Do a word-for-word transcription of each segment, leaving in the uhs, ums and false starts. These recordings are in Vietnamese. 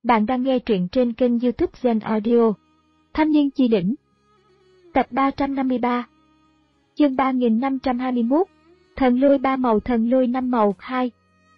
Bạn đang nghe truyện trên kênh YouTube Zen Audio. Thanh niên chi đỉnh. Tập ba trăm năm mươi ba. Chương ba nghìn năm trăm hai mươi mốt. Thần lôi ba màu, thần lôi năm màu hai.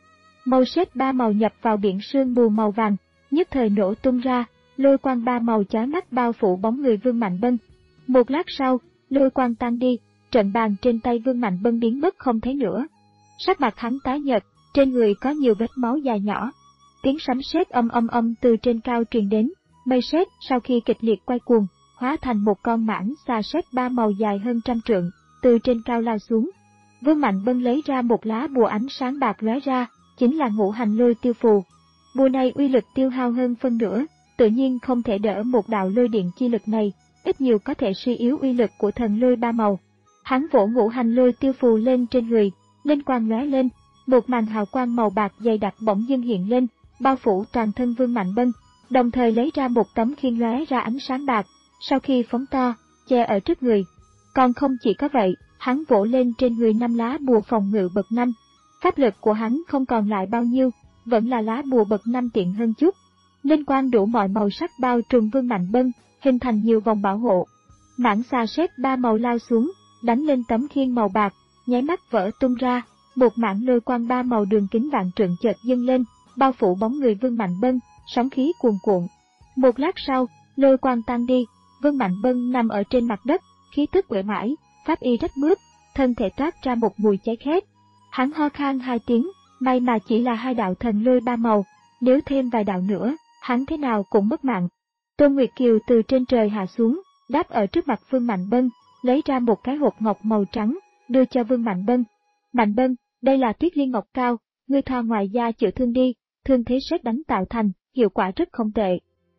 Màu sét ba màu nhập vào biển sương mù màu vàng, nhất thời nổ tung ra, lôi quang ba màu chói mắt bao phủ bóng người Vương Mạnh Bân. Một lát sau, lôi quang tan đi, trận bàn trên tay Vương Mạnh Bân biến mất không thấy nữa. Sắc mặt hắn tái nhợt, trên người có nhiều vết máu dài nhỏ. Tiếng sấm sét âm âm âm từ trên cao truyền đến, mây sét sau khi kịch liệt quay cuồng, hóa thành một con mãng xà sét ba màu dài hơn trăm trượng, từ trên cao lao xuống. Vương Mạnh Bân lấy ra một lá bùa ánh sáng bạc lóe ra, chính là ngũ hành lôi tiêu phù. Bùa này uy lực tiêu hao hơn phân nửa, tự nhiên không thể đỡ một đạo lôi điện chi lực này, ít nhiều có thể suy yếu uy lực của thần lôi ba màu. Hắn vỗ ngũ hành lôi tiêu phù lên trên người, linh quang lóe lên, một màn hào quang màu bạc dày đặc bỗng dưng hiện lên, bao phủ toàn thân Vương Mạnh Bân, đồng thời lấy ra một tấm khiên lóe ra ánh sáng bạc, sau khi phóng to, che ở trước người. Còn không chỉ có vậy, hắn vỗ lên trên người năm lá bùa phòng ngự bậc năm. Pháp lực của hắn không còn lại bao nhiêu, vẫn là lá bùa bậc năm tiện hơn chút. Linh quang đủ mọi màu sắc bao trùm Vương Mạnh Bân, hình thành nhiều vòng bảo hộ. Mãng xà sét ba màu lao xuống, đánh lên tấm khiên màu bạc, nháy mắt vỡ tung ra, một mảng lôi quang ba màu đường kính vạn trượng chợt dâng lên, bao phủ bóng người Vương Mạnh Bân, sóng khí cuồn cuộn. Một lát sau, lôi quang tan đi, Vương Mạnh Bân nằm ở trên mặt đất, khí tức uể oải, pháp y rách mướp, thân thể toát ra một mùi cháy khét. Hắn ho khan hai tiếng, may mà chỉ là hai đạo thần lôi ba màu, nếu thêm vài đạo nữa, hắn thế nào cũng mất mạng. Tôn Nguyệt Kiều từ trên trời hạ xuống, đáp ở trước mặt Vương Mạnh Bân, lấy ra một cái hộp ngọc màu trắng, đưa cho Vương Mạnh Bân. Mạnh Bân, đây là tuyết liên ngọc cao, ngươi thoa ngoài da chữa thương đi, thương thế sét đánh tạo thành, hiệu quả rất không tệ.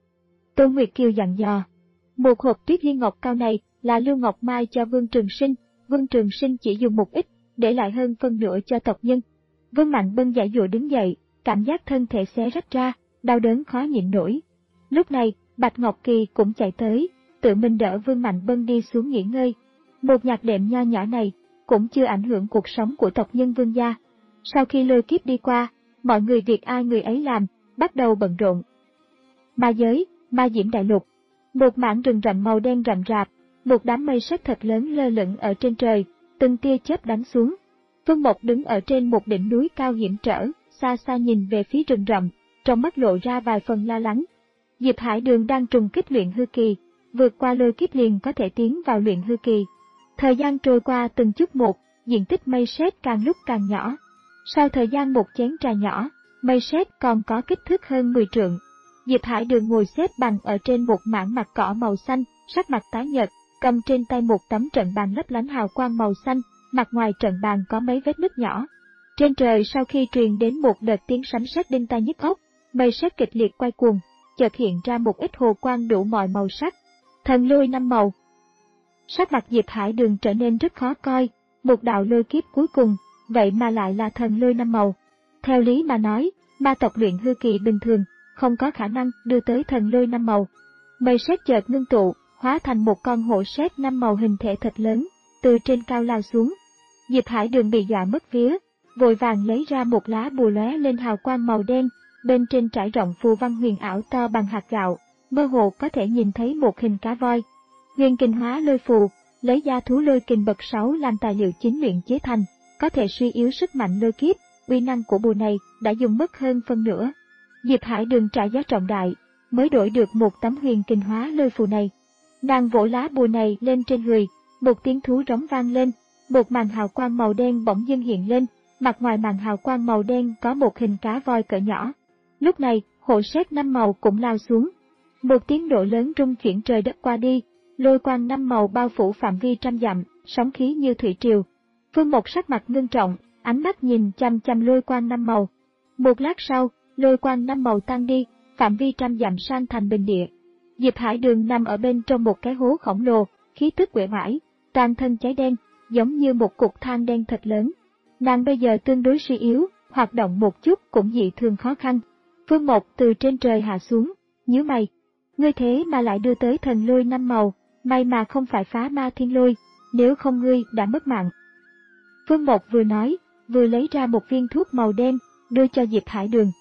Tôn Nguyệt Kiều dặn dò. Một hộp tuyết liên ngọc cao này là Lưu Ngọc Mai cho Vương Trường Sinh, Vương Trường Sinh chỉ dùng một ít, để lại hơn phân nửa cho tộc nhân. Vương Mạnh Bân giãy giụa đứng dậy, cảm giác thân thể xé rách ra, đau đớn khó nhịn nổi. Lúc này, Bạch Ngọc Kỳ cũng chạy tới, tự mình đỡ Vương Mạnh Bân đi xuống nghỉ ngơi. Một nhạc đệm nho nhỏ này cũng chưa ảnh hưởng cuộc sống của tộc nhân Vương gia. Sau khi lôi kiếp đi qua, mọi người việc ai người ấy làm, bắt đầu bận rộn. Ma giới, ma diễm đại lục. Một mảng rừng rậm màu đen rậm rạp, một đám mây sét thật lớn lơ lửng ở trên trời, từng tia chớp đánh xuống. Vân Mộc đứng ở trên một đỉnh núi cao hiểm trở, xa xa nhìn về phía rừng rậm, trong mắt lộ ra vài phần lo lắng. Diệp Hải Đường đang trùng kích luyện hư kỳ, vượt qua lôi kiếp liền có thể tiến vào luyện hư kỳ. Thời gian trôi qua từng chút một, diện tích mây sét càng lúc càng nhỏ. Sau thời gian một chén trà nhỏ, mây sét còn có kích thước hơn mười trượng. Diệp Hải Đường ngồi xếp bằng ở trên một mảng mặt cỏ màu xanh, sắc mặt tái nhợt, cầm trên tay một tấm trận bàn lấp lánh hào quang màu xanh, mặt ngoài trận bàn có mấy vết nứt nhỏ. Trên trời sau khi truyền đến một đợt tiếng sấm sét đinh tai nhức óc, mây sét kịch liệt quay cuồng, chợt hiện ra một ít hồ quang đủ mọi màu sắc. Thần lôi năm màu. Sắc mặt Diệp Hải Đường trở nên rất khó coi, một đạo lôi kiếp cuối cùng, vậy mà lại là thần lôi năm màu. Theo lý mà nói, ma tộc luyện hư kỳ bình thường, không có khả năng đưa tới thần lôi năm màu. Mây sét chợt ngưng tụ, hóa thành một con hổ sét năm màu hình thể thật lớn, từ trên cao lao xuống. Diệp Hải Đường bị dọa mất vía, vội vàng lấy ra một lá bùa lóe lên hào quang màu đen, bên trên trải rộng phù văn huyền ảo to bằng hạt gạo, mơ hồ có thể nhìn thấy một hình cá voi. Huyền kình hóa lôi phù, lấy da thú lôi kình bậc sáu làm tài liệu chính luyện chế thành, có thể suy yếu sức mạnh lôi kiếp, uy năng của bùa này đã dùng mất hơn phân nửa. Diệp Hải Đường trả giá trọng đại, mới đổi được một tấm huyền kình hóa lôi phù này. Nàng vỗ lá bùa này lên trên người, một tiếng thú rống vang lên, một màn hào quang màu đen bỗng dưng hiện lên, mặt ngoài màn hào quang màu đen có một hình cá voi cỡ nhỏ. Lúc này, hổ sét năm màu cũng lao xuống. Một tiếng nổ lớn rung chuyển trời đất qua đi, lôi quang năm màu bao phủ phạm vi trăm dặm, sóng khí như thủy triều. Phương Mộc sắc mặt ngưng trọng, ánh mắt nhìn chăm chăm lôi quang năm màu. Một lát sau, lôi quang năm màu tan đi, phạm vi trăm dặm sang thành bình địa. Diệp Hải Đường nằm ở bên trong một cái hố khổng lồ, khí tức uể oải, toàn thân cháy đen, giống như một cục than đen thật lớn. Nàng bây giờ tương đối suy yếu, hoạt động một chút cũng dị thường khó khăn. Phương Mộc từ trên trời hạ xuống, nhíu mày. Ngươi thế mà lại đưa tới thần lôi năm màu, may mà không phải phá ma thiên lôi, nếu không ngươi đã mất mạng. Phương Mộc vừa nói, vừa lấy ra một viên thuốc màu đen, đưa cho Diệp Hải Đường.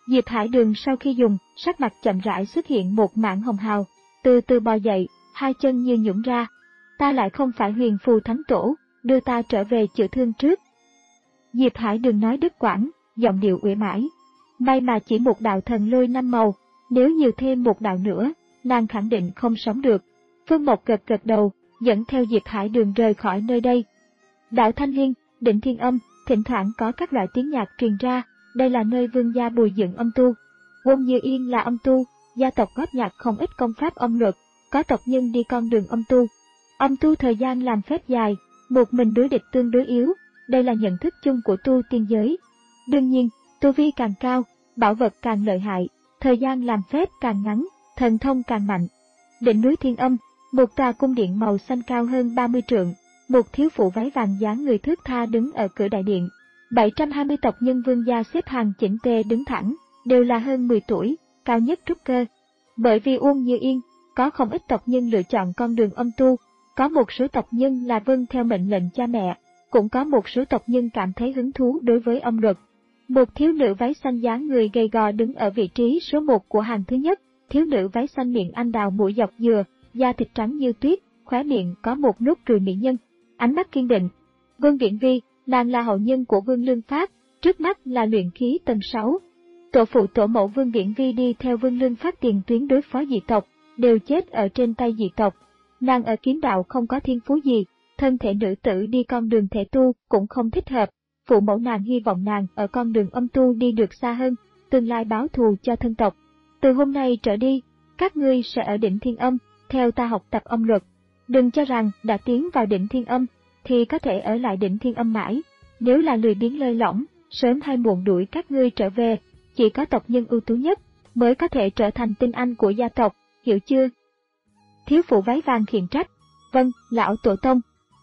Diệp Hải Đường sau khi dùng, sắc mặt chậm rãi xuất hiện một mảng hồng hào, từ từ bò dậy, hai chân như nhũn ra. Ta lại không phải Huyền Phù Thánh Tổ, đưa ta trở về chữa thương trước. Diệp Hải Đường nói đứt quãng, giọng điệu uể mãi. May mà chỉ một đạo thần lôi năm màu, nếu nhiều thêm một đạo nữa, nàng khẳng định không sống được. Phương Mộc gật gật đầu, dẫn theo Diệp Hải Đường rời khỏi nơi đây. Đạo Thanh Liên, Định Thiên Âm, thỉnh thoảng có các loại tiếng nhạc truyền ra, đây là nơi vương gia bồi dưỡng âm tu. Quân Như Yên là âm tu, gia tộc góp nhặt không ít công pháp âm luật, có tộc nhân đi con đường âm tu. Âm tu thời gian làm phép dài, một mình đối địch tương đối yếu, đây là nhận thức chung của tu tiên giới. Đương nhiên, tu vi càng cao, bảo vật càng lợi hại, thời gian làm phép càng ngắn, thần thông càng mạnh. Đỉnh núi Thiên Âm, một tòa cung điện màu xanh cao hơn ba mươi trượng, một thiếu phụ váy vàng dáng người thướt tha đứng ở cửa đại điện. bảy trăm hai mươi tộc nhân vương gia xếp hàng chỉnh tề đứng thẳng, đều là hơn mười tuổi, cao nhất trúc cơ. Bởi vì Uông Như Yên, có không ít tộc nhân lựa chọn con đường âm tu, có một số tộc nhân là vâng theo mệnh lệnh cha mẹ, cũng có một số tộc nhân cảm thấy hứng thú đối với âm luật. Một thiếu nữ váy xanh dáng người gầy gò đứng ở vị trí số một của hàng thứ nhất, thiếu nữ váy xanh miệng anh đào mũi dọc dừa, da thịt trắng như tuyết, khóe miệng có một nốt ruồi mỹ nhân, ánh mắt kiên định. Vương Viễn Vi, nàng là hậu nhân của Vương Lương Phát, trước mắt là luyện khí tầng sáu. Tổ phụ tổ mẫu Vương Viễn Vi đi theo Vương Lương Phát tiền tuyến đối phó dị tộc, đều chết ở trên tay dị tộc. Nàng ở kiếm đạo không có thiên phú gì, thân thể nữ tử đi con đường thể tu cũng không thích hợp. Phụ mẫu nàng hy vọng nàng ở con đường âm tu đi được xa hơn, tương lai báo thù cho thân tộc. Từ hôm nay trở đi, các ngươi sẽ ở đỉnh Thiên Âm, theo ta học tập âm luật. Đừng cho rằng đã tiến vào đỉnh Thiên Âm, thì có thể ở lại đỉnh Thiên Âm mãi. Nếu là lười biếng lơi lỏng, sớm hay muộn đuổi các ngươi trở về, chỉ có tộc nhân ưu tú nhất mới có thể trở thành tinh anh của gia tộc, hiểu chưa? Thiếu phụ váy vàng khiển trách. Vâng, lão tổ tông.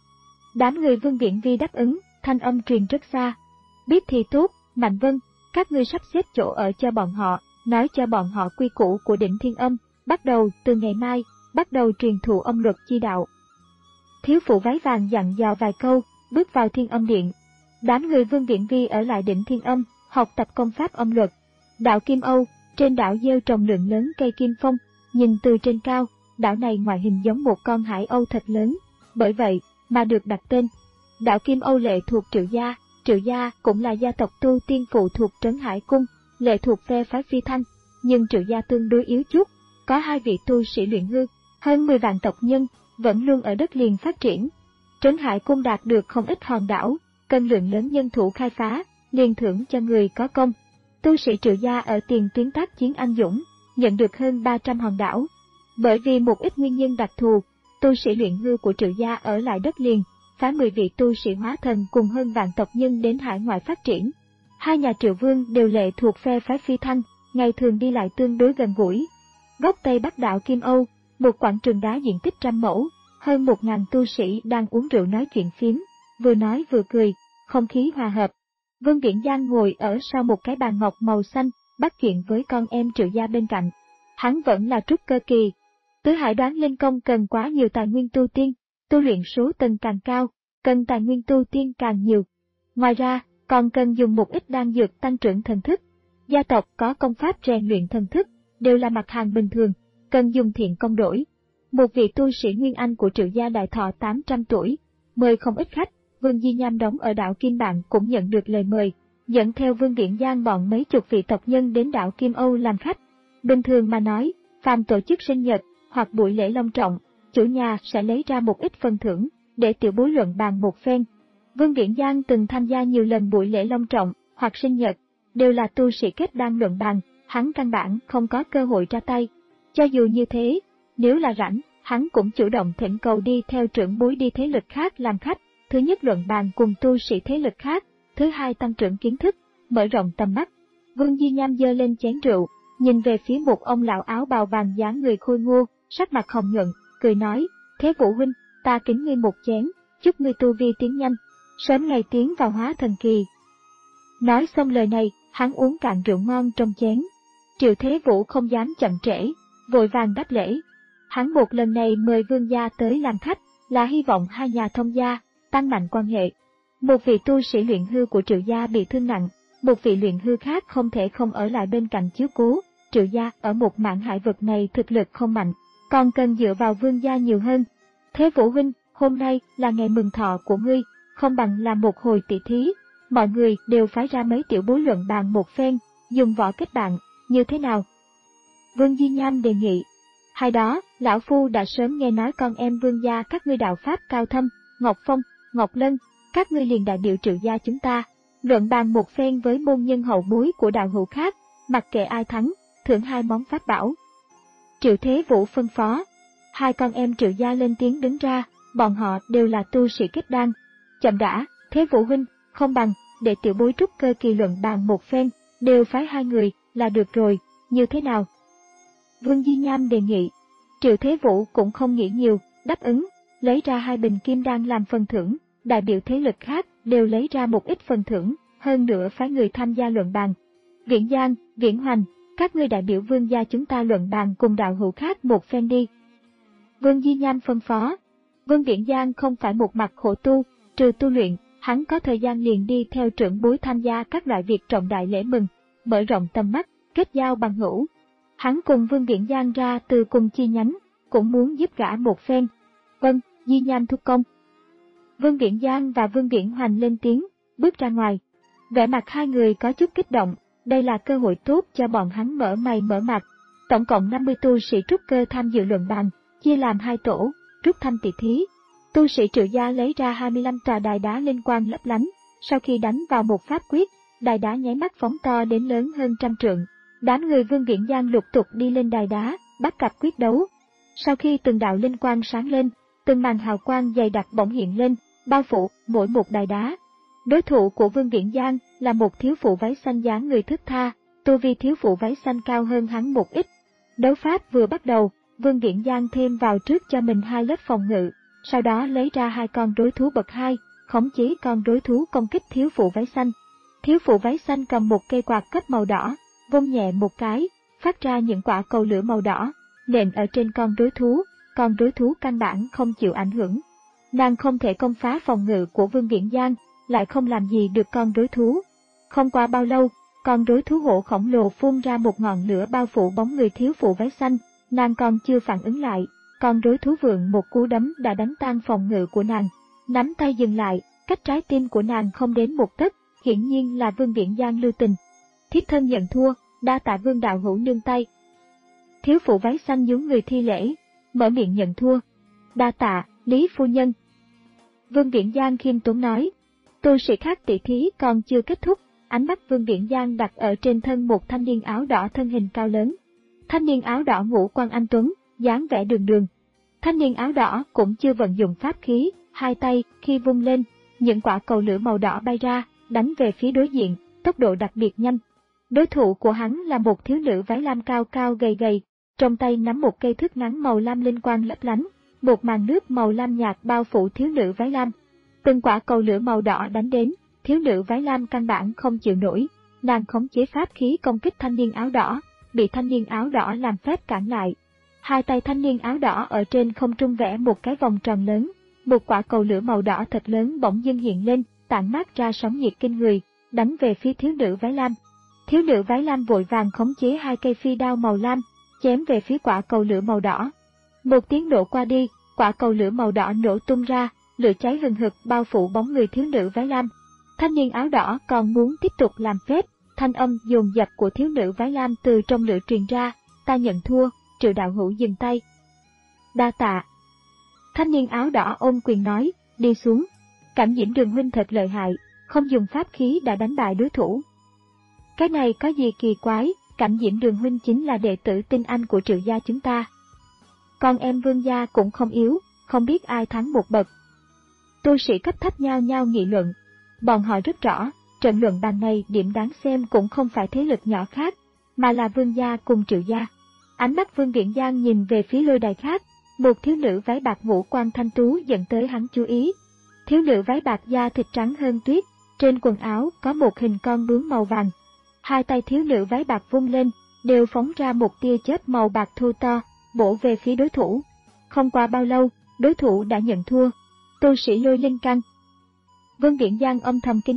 Đám người Vương Viễn Vi đáp ứng, thanh âm truyền rất xa. Biết thì tốt, Mạnh Vân, các ngươi sắp xếp chỗ ở cho bọn họ, nói cho bọn họ quy củ của đỉnh Thiên Âm, bắt đầu từ ngày mai, bắt đầu truyền thụ âm luật chi đạo. Thiếu phụ váy vàng dặn dò vài câu, bước vào Thiên Âm điện. Đám người Vương Viễn Vi ở lại đỉnh Thiên Âm, học tập công pháp âm luật. Đảo Kim Âu, trên đảo gieo trồng lượng lớn cây kim phong, nhìn từ trên cao, đảo này ngoại hình giống một con hải âu thật lớn, bởi vậy mà được đặt tên. Đảo Kim Âu lệ thuộc Triệu gia, Triệu gia cũng là gia tộc tu tiên phụ thuộc Trấn Hải Cung, lệ thuộc phe phái Phi Thanh, nhưng Triệu gia tương đối yếu chút, có hai vị tu sĩ luyện hư, hơn mười vạn tộc nhân, vẫn luôn ở đất liền phát triển. Trấn Hải Cung đạt được không ít hòn đảo, cần lượng lớn nhân thủ khai phá, liền thưởng cho người có công. Tu sĩ Triệu gia ở tiền tuyến tác chiến anh dũng, nhận được hơn ba trăm hòn đảo. Bởi vì một ít nguyên nhân đặc thù, tu sĩ luyện hư của Triệu gia ở lại đất liền, phái mười vị tu sĩ hóa thần cùng hơn vạn tộc nhân đến hải ngoại phát triển. Hai nhà Triệu Vương đều lệ thuộc phe phái Phi Thanh, ngày thường đi lại tương đối gần gũi. Góc Tây Bắc đảo Kim Âu, một quảng trường đá diện tích trăm mẫu, hơn một ngàn tu sĩ đang uống rượu nói chuyện phiếm, vừa nói vừa cười, không khí hòa hợp. Vương Viễn Giang ngồi ở sau một cái bàn ngọc màu xanh, bắt chuyện với con em Triệu gia bên cạnh. Hắn vẫn là trúc cơ kỳ. Tứ Hải đoán lên công cần quá nhiều tài nguyên tu tiên, tu luyện số tầng càng cao, cần tài nguyên tu tiên càng nhiều. Ngoài ra, còn cần dùng một ít đan dược tăng trưởng thần thức. Gia tộc có công pháp rèn luyện thần thức, đều là mặt hàng bình thường, cần dùng thiện công đổi. Một vị tu sĩ Nguyên Anh của Triệu gia đại thọ tám trăm tuổi, mời không ít khách, Vương Di Nham đóng ở đảo Kim Bạn cũng nhận được lời mời, dẫn theo Vương Viễn Giang bọn mấy chục vị tộc nhân đến đảo Kim Âu làm khách. Bình thường mà nói, phàm tổ chức sinh nhật hoặc buổi lễ long trọng, chủ nhà sẽ lấy ra một ít phần thưởng để tiểu bối luận bàn một phen. Vương Viễn Giang từng tham gia nhiều lần buổi lễ long trọng hoặc sinh nhật, đều là tu sĩ kết đan luận bàn, hắn căn bản không có cơ hội ra tay. Cho dù như thế, nếu là rảnh, hắn cũng chủ động thỉnh cầu đi theo trưởng bối đi thế lực khác làm khách, thứ nhất luận bàn cùng tu sĩ thế lực khác, thứ hai tăng trưởng kiến thức, mở rộng tầm mắt. Vương Di Nham giơ lên chén rượu, nhìn về phía một ông lão áo bào vàng dáng người khôi ngô, sắc mặt hồng nhuận, cười nói, Thế Vũ huynh, ta kính ngươi một chén, chúc ngươi tu vi tiến nhanh, sớm ngày tiến vào hóa thần kỳ. Nói xong lời này, hắn uống cạn rượu ngon trong chén. Triệu Thế Vũ không dám chậm trễ, vội vàng đáp lễ. Hắn một lần này mời vương gia tới làm khách, là hy vọng hai nhà thông gia, tăng mạnh quan hệ. Một vị tu sĩ luyện hư của Triệu gia bị thương nặng, một vị luyện hư khác không thể không ở lại bên cạnh chiếu cố. Triệu gia ở một mạn hải vực này thực lực không mạnh, còn cần dựa vào Vương gia nhiều hơn. Thế Vũ huynh, hôm nay là ngày mừng thọ của ngươi, không bằng làm một hồi tỷ thí, mọi người đều phái ra mấy tiểu bối luận bàn một phen, dùng võ kết bạn, như thế nào? Vương Di Nham đề nghị. Hay đó, lão phu đã sớm nghe nói con em Vương gia các ngươi đạo pháp cao thâm, Ngọc Phong, Ngọc Lân, các ngươi liền đại biểu Triệu gia chúng ta, luận bàn một phen với môn nhân hậu bối của đạo hữu khác, mặc kệ ai thắng, thưởng hai món pháp bảo. Triệu Thế Vũ phân phó. Hai con em Triệu gia lên tiếng đứng ra, bọn họ đều là tu sĩ kết đan. Chậm đã, Thế Vũ huynh, không bằng, để tiểu bối trúc cơ kỳ luận bàn một phen, đều phái hai người, là được rồi, như thế nào? Vương Di Nham đề nghị. Triệu Thế Vũ cũng không nghĩ nhiều, đáp ứng, lấy ra hai bình kim đan làm phần thưởng, đại biểu thế lực khác đều lấy ra một ít phần thưởng, hơn nữa phái người tham gia luận bàn. Viễn Giang, Viễn Hoành, các ngươi đại biểu Vương gia chúng ta luận bàn cùng đạo hữu khác một phen đi. Vương Di Nham phân phó. Vương Viễn Giang không phải một mặt khổ tu, trừ tu luyện, hắn có thời gian liền đi theo trưởng bối tham gia các loại việc trọng đại lễ mừng, mở rộng tầm mắt, kết giao bằng hữu. Hắn cùng Vương Viễn Giang ra từ cùng chi nhánh, cũng muốn giúp gã một phen. Vâng, Di Nham thúc công. Vương Viễn Giang và Vương Viễn Hoành lên tiếng, bước ra ngoài. Vẻ mặt hai người có chút kích động, đây là cơ hội tốt cho bọn hắn mở mày mở mặt. Tổng cộng năm mươi tu sĩ trúc cơ tham dự luận bàn, chia làm hai tổ, rút thăm tỷ thí. Tu sĩ Triệu gia lấy ra hai mươi lăm tòa đài đá linh quang lấp lánh, sau khi đánh vào một pháp quyết, đài đá nháy mắt phóng to đến lớn hơn trăm trượng. Đám người Vương Viễn Giang lục tục đi lên đài đá, bắt cặp quyết đấu. Sau khi từng đạo linh quang sáng lên, từng màn hào quang dày đặc bỗng hiện lên, bao phủ mỗi một đài đá. Đối thủ của Vương Viễn Giang là một thiếu phụ váy xanh dáng người thướt tha, tu vi thiếu phụ váy xanh cao hơn hắn một ít. Đấu pháp vừa bắt đầu, Vương Viễn Giang thêm vào trước cho mình hai lớp phòng ngự, sau đó lấy ra hai con đối thú bậc hai, khống chế con đối thú công kích thiếu phụ váy xanh. Thiếu phụ váy xanh cầm một cây quạt cấp màu đỏ, vung nhẹ một cái, phát ra những quả cầu lửa màu đỏ, nện ở trên con đối thú, con đối thú căn bản không chịu ảnh hưởng. Nàng không thể công phá phòng ngự của Vương Viễn Giang, lại không làm gì được con đối thú. Không qua bao lâu, con đối thú hổ khổng lồ phun ra một ngọn lửa bao phủ bóng người thiếu phụ váy xanh, nàng còn chưa phản ứng lại, con đối thú vượng một cú đấm đã đánh tan phòng ngự của nàng. Nắm tay dừng lại, cách trái tim của nàng không đến một tấc, hiển nhiên là Vương Viễn Giang lưu tình. Thiếp thân nhận thua, đa tạ Vương đạo hữu nương tay. Thiếu phụ váy xanh nhún người thi lễ, mở miệng nhận thua. Đa tạ, Lý phu nhân. Vương Viễn Giang khiêm tốn nói. Tu sĩ khác tỷ thí còn chưa kết thúc, ánh mắt Vương Viễn Giang đặt ở trên thân một thanh niên áo đỏ thân hình cao lớn. Thanh niên áo đỏ ngũ quan anh tuấn, dáng vẻ đường đường. Thanh niên áo đỏ cũng chưa vận dụng pháp khí, hai tay khi vung lên, những quả cầu lửa màu đỏ bay ra, đánh về phía đối diện, tốc độ đặc biệt nhanh. Đối thủ của hắn là một thiếu nữ váy lam cao cao gầy gầy, trong tay nắm một cây thước ngắn màu lam linh quang lấp lánh, một màn nước màu lam nhạt bao phủ thiếu nữ váy lam. Từng quả cầu lửa màu đỏ đánh đến, thiếu nữ váy lam căn bản không chịu nổi, nàng khống chế pháp khí công kích thanh niên áo đỏ, bị thanh niên áo đỏ làm phép cản lại. Hai tay thanh niên áo đỏ ở trên không trung vẽ một cái vòng tròn lớn, một quả cầu lửa màu đỏ thật lớn bỗng dưng hiện lên, tản mát ra sóng nhiệt kinh người, đánh về phía thiếu nữ váy lam. Thiếu nữ váy lam vội vàng khống chế hai cây phi đao màu lam, chém về phía quả cầu lửa màu đỏ. Một tiếng nổ qua đi, quả cầu lửa màu đỏ nổ tung ra, lửa cháy hừng hực bao phủ bóng người thiếu nữ váy lam. Thanh niên áo đỏ còn muốn tiếp tục làm phép, thanh âm dồn dập của thiếu nữ váy lam từ trong lửa truyền ra, ta nhận thua, Triệu đạo hữu dừng tay. Đa tạ. Thanh niên áo đỏ ôm quyền nói, đi xuống. Cảm Diễm Đường huynh thật lợi hại, không dùng pháp khí đã đánh bại đối thủ. Cái này có gì kỳ quái, Cảm Diễm Đường huynh chính là đệ tử tinh anh của Triệu gia chúng ta. Con em Vương gia cũng không yếu, không biết ai thắng một bậc. Tu sĩ cấp thấp nhao nhao nghị luận. Bọn họ rất rõ, trận luận bàn này điểm đáng xem cũng không phải thế lực nhỏ khác, mà là Vương gia cùng Triệu gia. Ánh mắt Vương Viễn Giang nhìn về phía lôi đài khác, một thiếu nữ váy bạc ngũ quan thanh tú dẫn tới hắn chú ý. Thiếu nữ váy bạc da thịt trắng hơn tuyết, trên quần áo có một hình con bướm màu vàng. Hai tay thiếu nữ váy bạc vung lên, đều phóng ra một tia chớp màu bạc thô to, bổ về phía đối thủ. Không qua bao lâu, đối thủ đã nhận thua. Tu sĩ Lôi Linh Căn. Vương Viễn Giang âm thầm kinh ngạc,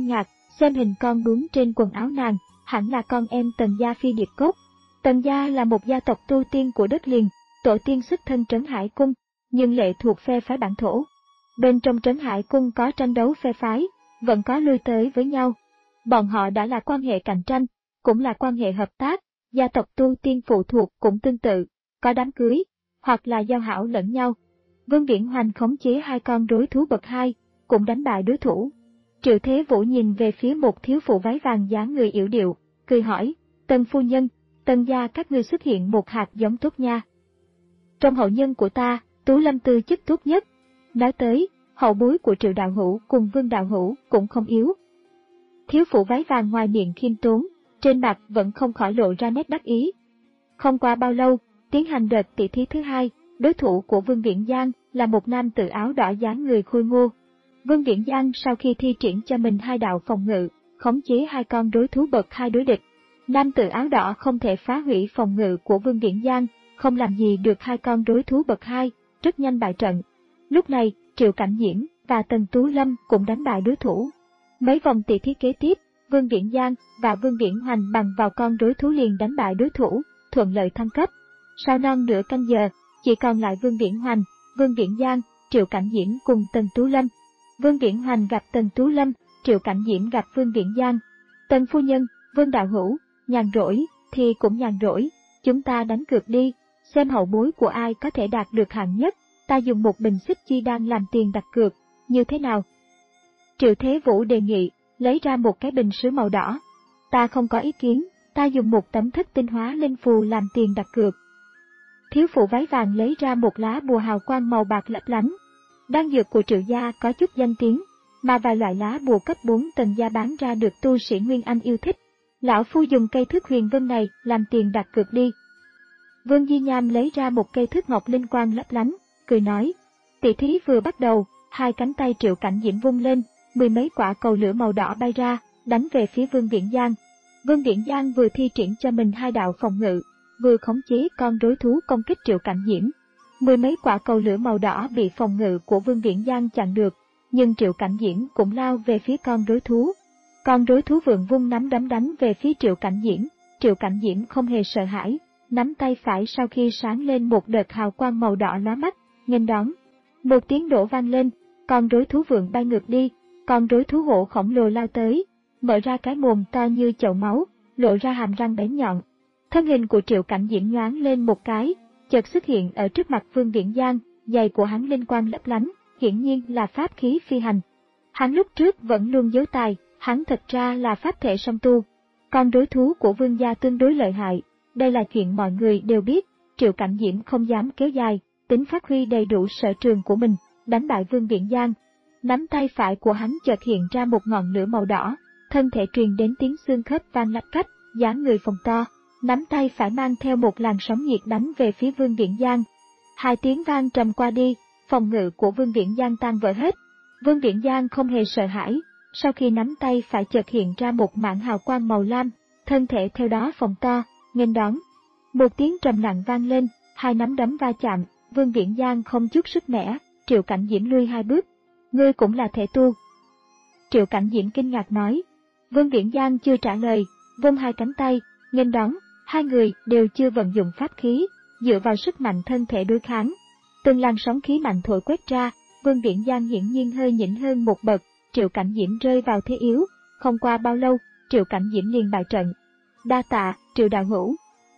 Xem hình con bướm trên quần áo nàng, hẳn là con em Tần gia Phi Điệp Cốt. Tần gia là một gia tộc tu tiên của đất liền, tổ tiên xuất thân Trấn Hải Cung, nhưng lệ thuộc phe phái Bản Thổ. Bên trong Trấn Hải Cung có tranh đấu phe phái, vẫn có lui tới với nhau. Bọn họ đã là quan hệ cạnh tranh, cũng là quan hệ hợp tác, gia tộc tu tiên phụ thuộc cũng tương tự, có đám cưới, hoặc là giao hảo lẫn nhau. Vương Viễn Hoành khống chế hai con rối thú bậc hai, cũng đánh bại đối thủ. Triệu Thế Vũ nhìn về phía một thiếu phụ váy vàng dáng người yểu điệu, cười hỏi, Tần phu nhân, Tần gia các ngươi xuất hiện một hạt giống tốt nha. Trong hậu nhân của ta, Tú Lâm tư chất tốt nhất. Nói tới, hậu bối của Triệu đạo hữu cùng Vương đạo hữu cũng không yếu. Thiếu phụ váy vàng ngoài miệng khiêm tốn, trên mặt vẫn không khỏi lộ ra nét đắc ý. Không qua bao lâu, tiến hành đợt tỷ thí thứ hai, đối thủ của Vương Viễn Giang là một nam tử áo đỏ dáng người khôi ngô. Vương Viễn Giang sau khi thi triển cho mình hai đạo phòng ngự, khống chế hai con rối thú bậc hai đối địch. Nam tử áo đỏ không thể phá hủy phòng ngự của Vương Viễn Giang, không làm gì được hai con rối thú bậc hai, rất nhanh bại trận. Lúc này, Triệu Cảnh Diễm và Tần Tú Lâm cũng đánh bại đối thủ. Mấy vòng tỷ thí kế tiếp, Vương Viễn Giang và Vương Viễn Hoành bằng vào con rối thú liền đánh bại đối thủ, thuận lợi thăng cấp. Sau non nửa canh giờ, chỉ còn lại Vương Viễn Hoành, Vương Viễn Giang, Triệu Cảnh Diễm cùng Tần Tú Lâm. Vương Viễn Hoành gặp Tần Tú Lâm, Triệu Cảnh Diễm gặp Vương Viễn Giang. Tần phu nhân, Vương đạo hữu, nhàn rỗi thì cũng nhàn rỗi, chúng ta đánh cược đi, xem hậu bối của ai có thể đạt được hạng nhất, ta dùng một bình xích chi đan làm tiền đặt cược, như thế nào? Triệu Thế Vũ đề nghị, lấy ra một cái bình sứ màu đỏ. Ta không có ý kiến, ta dùng một tấm thất tinh hóa linh phù làm tiền đặt cược. Thiếu phụ váy vàng lấy ra một lá bùa hào quang màu bạc lấp lánh. Đan dược của Triệu gia có chút danh tiếng, mà vài loại lá bùa cấp bốn Tần gia bán ra được tu sĩ Nguyên Anh yêu thích. Lão phu dùng cây thước huyền vân này làm tiền đặt cược đi. Vương Di Nham lấy ra một cây thước ngọc linh quang lấp lánh, cười nói. Tỷ thí vừa bắt đầu, hai cánh tay Triệu Cảnh Diễm vung lên, mười mấy quả cầu lửa màu đỏ bay ra, đánh về phía Vương Viễn Giang. Vương Viễn Giang vừa thi triển cho mình hai đạo phòng ngự, vừa khống chế con rối thú công kích Triệu Cảnh Diễm. Mười mấy quả cầu lửa màu đỏ bị phòng ngự của Vương Viễn Giang chặn được, nhưng Triệu Cảnh Diễm cũng lao về phía con rối thú. Con rối thú vượng vung nắm đấm đánh về phía Triệu Cảnh Diễm, Triệu Cảnh Diễm không hề sợ hãi, nắm tay phải sau khi sáng lên một đợt hào quang màu đỏ lóa mắt, nghênh đón. Một tiếng nổ vang lên, con rối thú vượng bay ngược đi, con rối thú hổ khổng lồ lao tới, mở ra cái mồm to như chậu máu, lộ ra hàm răng bén nhọn. Thân hình của Triệu Cảnh Diễm nhoáng lên một cái, chợt xuất hiện ở trước mặt Vương Viễn Giang, giày của hắn linh quang lấp lánh, hiển nhiên là pháp khí phi hành. Hắn lúc trước vẫn luôn giấu tài, hắn thật ra là pháp thể song tu. Con rối thú của Vương gia tương đối lợi hại, đây là chuyện mọi người đều biết, Triệu Cảnh Diễm không dám kéo dài, tính phát huy đầy đủ sở trường của mình, đánh bại Vương Viễn Giang. Nắm tay phải của hắn chợt hiện ra một ngọn lửa màu đỏ, thân thể truyền đến tiếng xương khớp vang lách cách, dáng người phồng to, nắm tay phải mang theo một làn sóng nhiệt đánh về phía Vương Viễn Giang. Hai tiếng vang trầm qua đi, phòng ngự của Vương Viễn Giang tan vỡ hết. Vương Viễn Giang không hề sợ hãi, sau khi nắm tay phải chợt hiện ra một mảng hào quang màu lam, thân thể theo đó phồng to, nghênh đón. Một tiếng trầm nặng vang lên, hai nắm đấm va chạm, Vương Viễn Giang không chút sức mẻ, Triệu Cảnh Diễm lui hai bước. Ngươi cũng là thể tu. Triệu Cảnh Diễm kinh ngạc nói. Vương Viễn Giang chưa trả lời, vung hai cánh tay, nghênh đón, hai người đều chưa vận dụng pháp khí, dựa vào sức mạnh thân thể đối kháng. Từng làn sóng khí mạnh thổi quét ra, Vương Viễn Giang hiển nhiên hơi nhỉnh hơn một bậc, Triệu Cảnh Diễm rơi vào thế yếu, không qua bao lâu, Triệu Cảnh Diễm liền bại trận. Đa tạ, Triệu đạo hữu.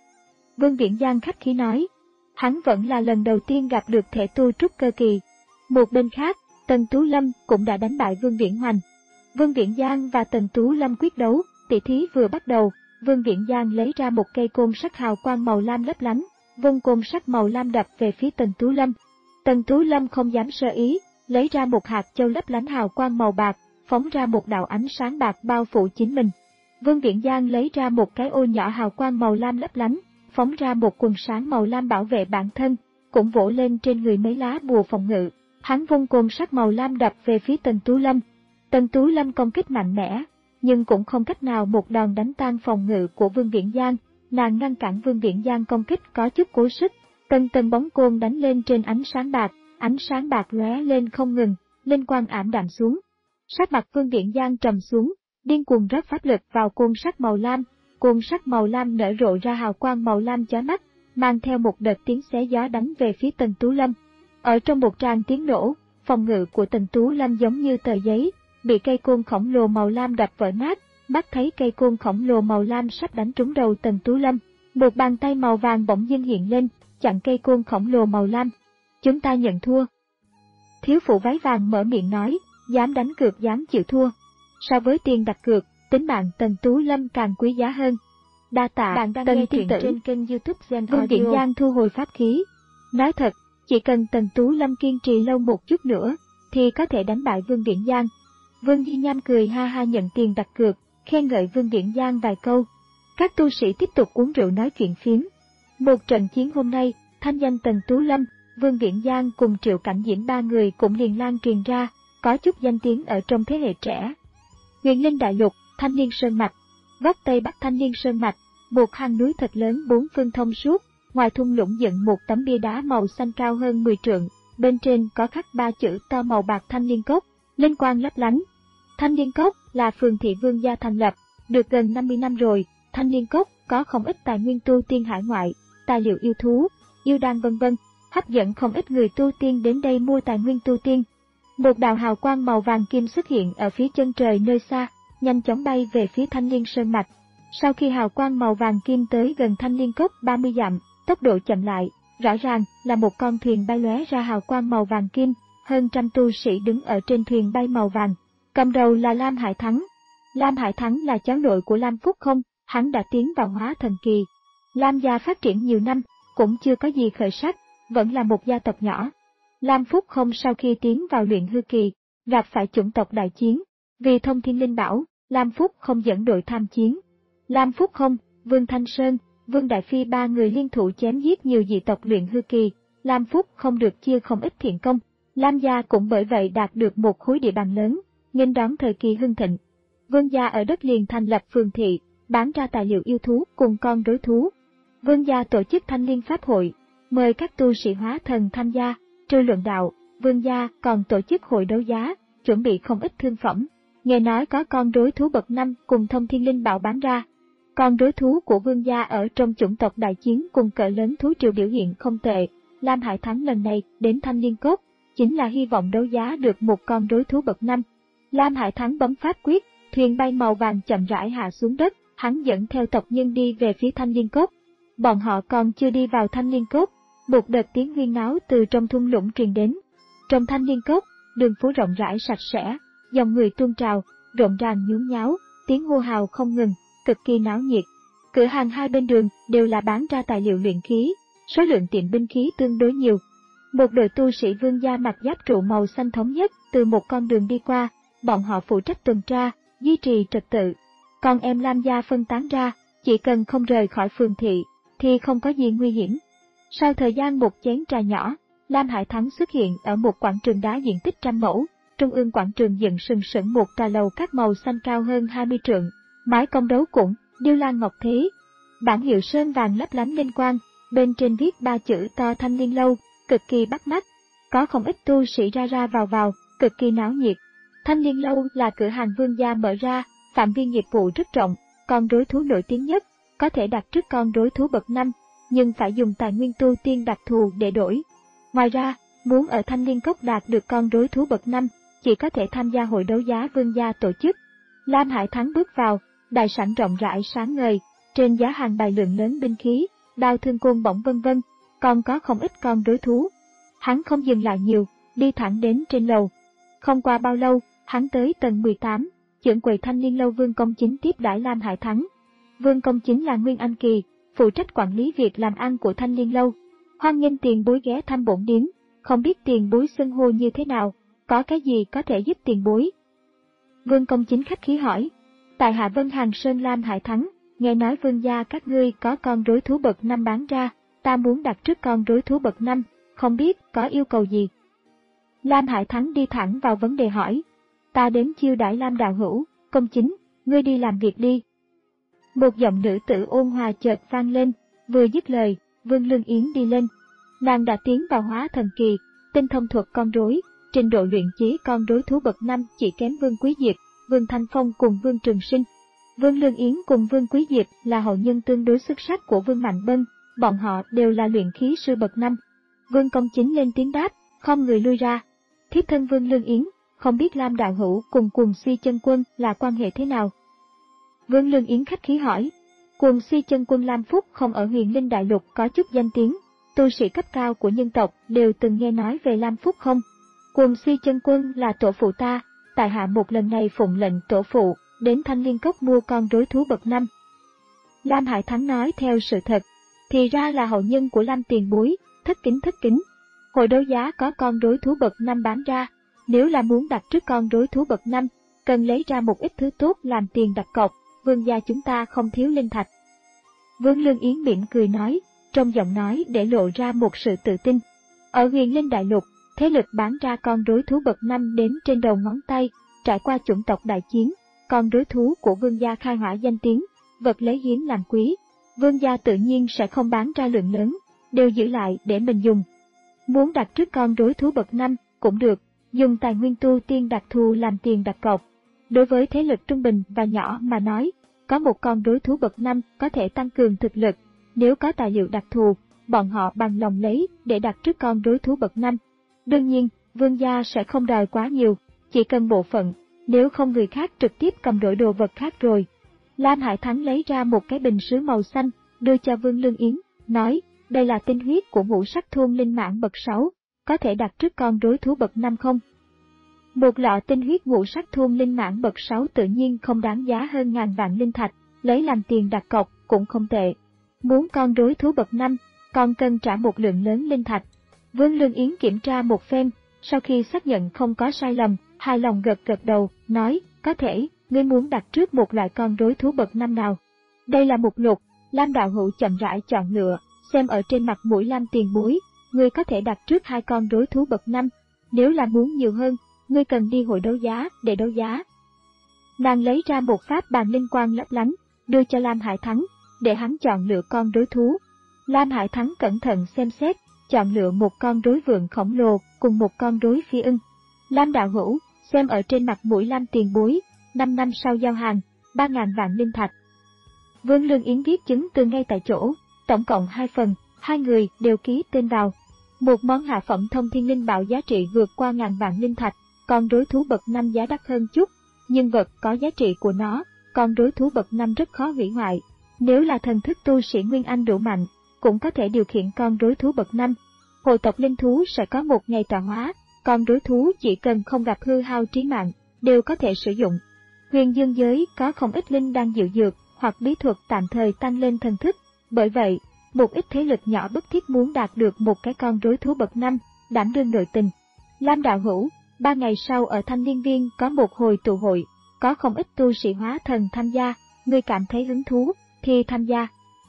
Vương Viễn Giang khách khí nói, hắn vẫn là lần đầu tiên gặp được thể tu trúc cơ kỳ. Một bên khác, Tần Tú Lâm cũng đã đánh bại Vương Viễn Hoành. Vương Viễn Giang và Tần Tú Lâm quyết đấu, tỷ thí vừa bắt đầu, Vương Viễn Giang lấy ra một cây côn sắt hào quang màu lam lấp lánh, vung côn sắt màu lam đập về phía Tần Tú Lâm. Tần Tú Lâm không dám sơ ý, lấy ra một hạt châu lấp lánh hào quang màu bạc, phóng ra một đạo ánh sáng bạc bao phủ chính mình. Vương Viễn Giang lấy ra một cái ô nhỏ hào quang màu lam lấp lánh, phóng ra một quần sáng màu lam bảo vệ bản thân, cũng vỗ lên trên người mấy lá bùa phòng ngự. Hắn vung côn sắt màu lam đập về phía Tần Tú Lâm. Tần Tú Lâm công kích mạnh mẽ, nhưng cũng không cách nào một đòn đánh tan phòng ngự của Vương Viễn Giang. Nàng ngăn cản Vương Viễn Giang công kích có chút cố sức. Tần tần bóng côn đánh lên trên ánh sáng bạc, ánh sáng bạc lóe lên không ngừng, linh quang ảm đạm xuống. Sắc mặt Vương Viễn Giang trầm xuống, điên cuồng rót pháp lực vào côn sắt màu lam. Côn sắt màu lam nở rộ ra hào quang màu lam chói mắt, mang theo một đợt tiếng xé gió đánh về phía Tần Tú Lâm. Ở trong một tràng tiếng nổ, phòng ngự của Tần Tú Lâm giống như tờ giấy, bị cây côn khổng lồ màu lam đập vỡ nát. Mắt thấy cây côn khổng lồ màu lam sắp đánh trúng đầu Tần Tú Lâm, một bàn tay màu vàng bỗng dưng hiện lên, chặn cây côn khổng lồ màu lam. Chúng ta nhận thua. Thiếu phụ váy vàng mở miệng nói, dám đánh cược dám chịu thua. So với tiền đặt cược, tính mạng Tần Tú Lâm càng quý giá hơn. Đa tạ bạn đang nghe truyện trên kênh YouTube Gen Audio. Vương Điện Giang thu hồi pháp khí. Nói thật, chỉ cần Tần Tú Lâm kiên trì lâu một chút nữa, thì có thể đánh bại Vương Điện Giang. Vương Di Nham cười ha ha nhận tiền đặt cược, khen ngợi Vương Điện Giang vài câu. Các tu sĩ tiếp tục uống rượu nói chuyện phiếm. Một trận chiến hôm nay, thanh danh Tần Tú Lâm, Vương Điện Giang cùng Triệu Cảnh Diễm ba người cũng liền lan truyền ra, có chút danh tiếng ở trong thế hệ trẻ. Huyền Linh Đại Lục, Thanh Liên Sơn Mạch. Góc Tây Bắc Thanh Liên Sơn Mạch, một hang núi thật lớn bốn phương thông suốt, ngoài thung lũng dựng một tấm bia đá màu xanh cao hơn mười trượng, bên trên có khắc ba chữ to màu bạc Thanh Liên Cốc, linh quang lấp lánh. Thanh Liên Cốc là phường thị Vương gia thành lập, được gần năm mươi năm rồi. Thanh Liên Cốc có không ít tài nguyên tu tiên hải ngoại, tài liệu yêu thú, yêu đan vân vân, hấp dẫn không ít người tu tiên đến đây mua tài nguyên tu tiên. Một đạo hào quang màu vàng kim xuất hiện ở phía chân trời nơi xa, nhanh chóng bay về phía Thanh Liên Sơn Mạch. Sau khi hào quang màu vàng kim tới gần Thanh Liên Cốc ba mươi dặm, tốc độ chậm lại, rõ ràng là một con thuyền bay lóe ra hào quang màu vàng kim, hơn trăm tu sĩ đứng ở trên thuyền bay màu vàng. Cầm đầu là Lam Hải Thắng. Lam Hải Thắng là cháu nội của Lam Phúc Không, hắn đã tiến vào hóa thần kỳ. Lam gia phát triển nhiều năm, cũng chưa có gì khởi sắc, vẫn là một gia tộc nhỏ. Lam Phúc Không sau khi tiến vào luyện hư kỳ, gặp phải chủng tộc đại chiến. Vì thông thiên linh bảo, Lam Phúc Không dẫn đội tham chiến. Lam Phúc Không, Vương Thanh Sơn, Vương Đại Phi ba người liên thủ chém giết nhiều dị tộc luyện hư kỳ. Lam Phúc Không được chia không ít thiện công. Lam gia cũng bởi vậy đạt được một khối địa bàn lớn, nghênh đón thời kỳ hưng thịnh. Vương gia ở đất liền thành lập phường thị, bán ra tài liệu yêu thú cùng con rối thú. Vương gia tổ chức Thanh Liên Pháp hội, mời các tu sĩ hóa thần tham gia, trừ luận đạo. Vương gia còn tổ chức hội đấu giá, chuẩn bị không ít thương phẩm. Nghe nói có con rối thú bậc năm cùng thông thiên linh bảo bán ra. Con rối thú của vương gia ở trong chủng tộc đại chiến cùng cỡ lớn thú triều biểu hiện không tệ. Lam Hải Thắng lần này đến Thanh Liên Cốc, chính là hy vọng đấu giá được một con rối thú bậc năm. Lam Hải Thắng bấm pháp quyết, thuyền bay màu vàng chậm rãi hạ xuống đất, hắn dẫn theo tộc nhân đi về phía Thanh Liên Cốc. Bọn họ còn chưa đi vào Thanh Liên Cốc, một đợt tiếng huyên náo từ trong thung lũng truyền đến. Trong Thanh Liên Cốc, đường phố rộng rãi sạch sẽ, dòng người tuôn trào, rộn ràng nhốn nháo, tiếng hô hào không ngừng, cực kỳ náo nhiệt. Cửa hàng hai bên đường đều là bán ra tài liệu luyện khí, số lượng tiệm binh khí tương đối nhiều. Một đội tu sĩ vương gia mặc giáp trụ màu xanh thống nhất từ một con đường đi qua, bọn họ phụ trách tuần tra, duy trì trật tự. Còn em Lam gia phân tán ra, chỉ cần không rời khỏi phường thị, thì không có gì nguy hiểm. Sau thời gian một chén trà nhỏ, Lam Hải Thắng xuất hiện ở một quảng trường đá diện tích trăm mẫu, trung ương quảng trường dựng sừng sững một tòa lầu các màu xanh cao hơn hai mươi trượng, mái cong đấu cũng, điêu lan ngọc thế. Bảng hiệu sơn vàng lấp lánh linh quang, bên trên viết ba chữ to Thanh Liên Lâu, cực kỳ bắt mắt. Có không ít tu sĩ ra ra vào vào, cực kỳ náo nhiệt. Thanh Liên Lâu là cửa hàng vương gia mở ra, phạm vi nghiệp vụ rất rộng, con rối thú nổi tiếng nhất, có thể đặt trước con rối thú bậc năm, nhưng phải dùng tài nguyên tu tiên đặc thù để đổi. Ngoài ra, muốn ở Thanh Liên Cốc đạt được con rối thú bậc năm, chỉ có thể tham gia hội đấu giá vương gia tổ chức. Lam Hải Thắng bước vào, đại sảnh rộng rãi sáng ngời, trên giá hàng bày lượng lớn binh khí, đao thương côn bổng vân vân, còn có không ít con rối thú. Hắn không dừng lại nhiều, đi thẳng đến trên lầu. Không qua bao lâu, hắn tới tầng mười tám, trưởng quầy Thanh Liên Lâu Vương Công Chính tiếp đãi Lam Hải Thắng. Vương Công Chính là Nguyên Anh kỳ, phụ trách quản lý việc làm ăn của Thanh Liên Lâu. Hoan nghênh tiền bối ghé thăm bổn điếm, không biết tiền bối xưng hô như thế nào, có cái gì có thể giúp tiền bối? Vương Công Chính khách khí hỏi. Tại hạ Vân Hàng Sơn Lam Hải Thắng, nghe nói vương gia các ngươi có con rối thú bậc năm bán ra, ta muốn đặt trước con rối thú bậc năm, không biết có yêu cầu gì? Lam Hải Thắng đi thẳng vào vấn đề hỏi. Ta đến chiêu đãi Lam đạo hữu, Công Chính, ngươi đi làm việc đi. Một giọng nữ tử ôn hòa chợt vang lên, vừa dứt lời, Vương Lương Yến đi lên. Nàng đã tiến vào hóa thần kỳ, tinh thông thuật con rối, trình độ luyện chế con rối thú bậc năm chỉ kém Vương Quý Diệp, Vương Thanh Phong cùng Vương Trường Sinh. Vương Lương Yến cùng Vương Quý Diệp là hậu nhân tương đối xuất sắc của Vương Mạnh Bân, bọn họ đều là luyện khí sư bậc năm. Vương Công Chính lên tiếng đáp, không người lui ra. Thiếp thân Vương Lương Yến, không biết Lam đạo hữu cùng Cuồng Suy Chân Quân là quan hệ thế nào? Vương Lương Yến khách khí hỏi. Cuồng Suy Chân Quân Lam Phúc không ở Huyền Linh Đại Lục có chút danh tiếng, tu sĩ cấp cao của nhân tộc đều từng nghe nói về Lam Phúc không? Cuồng Suy Chân Quân là tổ phụ ta, tại hạ một lần này phụng lệnh tổ phụ, đến Thanh Liên Cốc mua con rối thú bậc năm. Lam Hải Thắng nói theo sự thật, thì ra là hậu nhân của Lam tiền bối, thất kính thất kính. Hội đấu giá có con rối thú bậc năm bán ra, nếu là muốn đặt trước con rối thú bậc năm, cần lấy ra một ít thứ tốt làm tiền đặt cọc, vương gia chúng ta không thiếu linh thạch. Vương Lương Yến mỉm cười nói, trong giọng nói để lộ ra một sự tự tin. Ở Huyền Linh Đại Lục, thế lực bán ra con rối thú bậc năm đếm trên đầu ngón tay, trải qua chủng tộc đại chiến, con rối thú của vương gia khai hỏa danh tiếng, vật lấy hiếm làm quý, vương gia tự nhiên sẽ không bán ra lượng lớn, đều giữ lại để mình dùng. Muốn đặt trước con rối thú bậc năm cũng được, dùng tài nguyên tu tiên đặc thù làm tiền đặt cọc. Đối với thế lực trung bình và nhỏ mà nói, có một con rối thú bậc năm có thể tăng cường thực lực, nếu có tài liệu đặc thù, bọn họ bằng lòng lấy để đặt trước con rối thú bậc năm. Đương nhiên, vương gia sẽ không đòi quá nhiều, chỉ cần bộ phận, nếu không người khác trực tiếp cầm đổi đồ vật khác rồi. Lam Hải Thắng lấy ra một cái bình sứ màu xanh, đưa cho Vương Lương Yến, nói, đây là tinh huyết của ngũ sắc thôn linh mãng bậc sáu, có thể đặt trước con rối thú bậc năm không? Một lọ tinh huyết ngũ sắc thôn linh mãng bậc sáu tự nhiên không đáng giá hơn ngàn vạn linh thạch, lấy làm tiền đặt cọc cũng không tệ. Muốn con rối thú bậc năm, còn cần trả một lượng lớn linh thạch. Vương Lương Yến kiểm tra một phen, sau khi xác nhận không có sai lầm, hài lòng gật gật đầu, nói, có thể, ngươi muốn đặt trước một loại con rối thú bậc năm nào? Đây là một lục, Lam đạo hữu chậm rãi chọn lựa, xem ở trên mặt mũi Lam tiền bối, ngươi có thể đặt trước hai con rối thú bậc năm, nếu là muốn nhiều hơn, ngươi cần đi hội đấu giá để đấu giá. Nàng lấy ra một pháp bàn linh quang lấp lánh, đưa cho Lam Hải Thắng, để hắn chọn lựa con rối thú. Lam Hải Thắng cẩn thận xem xét, chọn lựa một con rối vượn khổng lồ cùng một con rối phi ưng. Lam đạo hữu, xem ở trên mặt mũi Lam tiền bối, năm năm sau giao hàng, ba ngàn vạn linh thạch. Vương Lương Yến viết chứng từ ngay tại chỗ, tổng cộng hai phần, hai người đều ký tên vào. Một món hạ phẩm thông thiên linh bảo giá trị vượt qua ngàn vạn linh thạch, con rối thú bậc năm giá đắt hơn chút, nhưng vật có giá trị của nó, con rối thú bậc năm rất khó hủy hoại. Nếu là thần thức tu sĩ Nguyên Anh đủ mạnh, cũng có thể điều khiển con rối thú bậc năm. Hội tộc linh thú sẽ có một ngày tọa hóa, con rối thú chỉ cần không gặp hư hao trí mạng, đều có thể sử dụng. Huyền dương giới có không ít linh đang diệu dược hoặc bí thuật tạm thời tăng lên thần thức, bởi vậy, một ít thế lực nhỏ bức thiết muốn đạt được một cái con rối thú bậc năm, đảm đương nội tình. Lam đạo hữu, ba ngày sau ở Thanh Liên Viên có một hồi tụ hội, có không ít tu sĩ hóa thần tham gia, ngươi cảm thấy hứng thú, thì tham gia.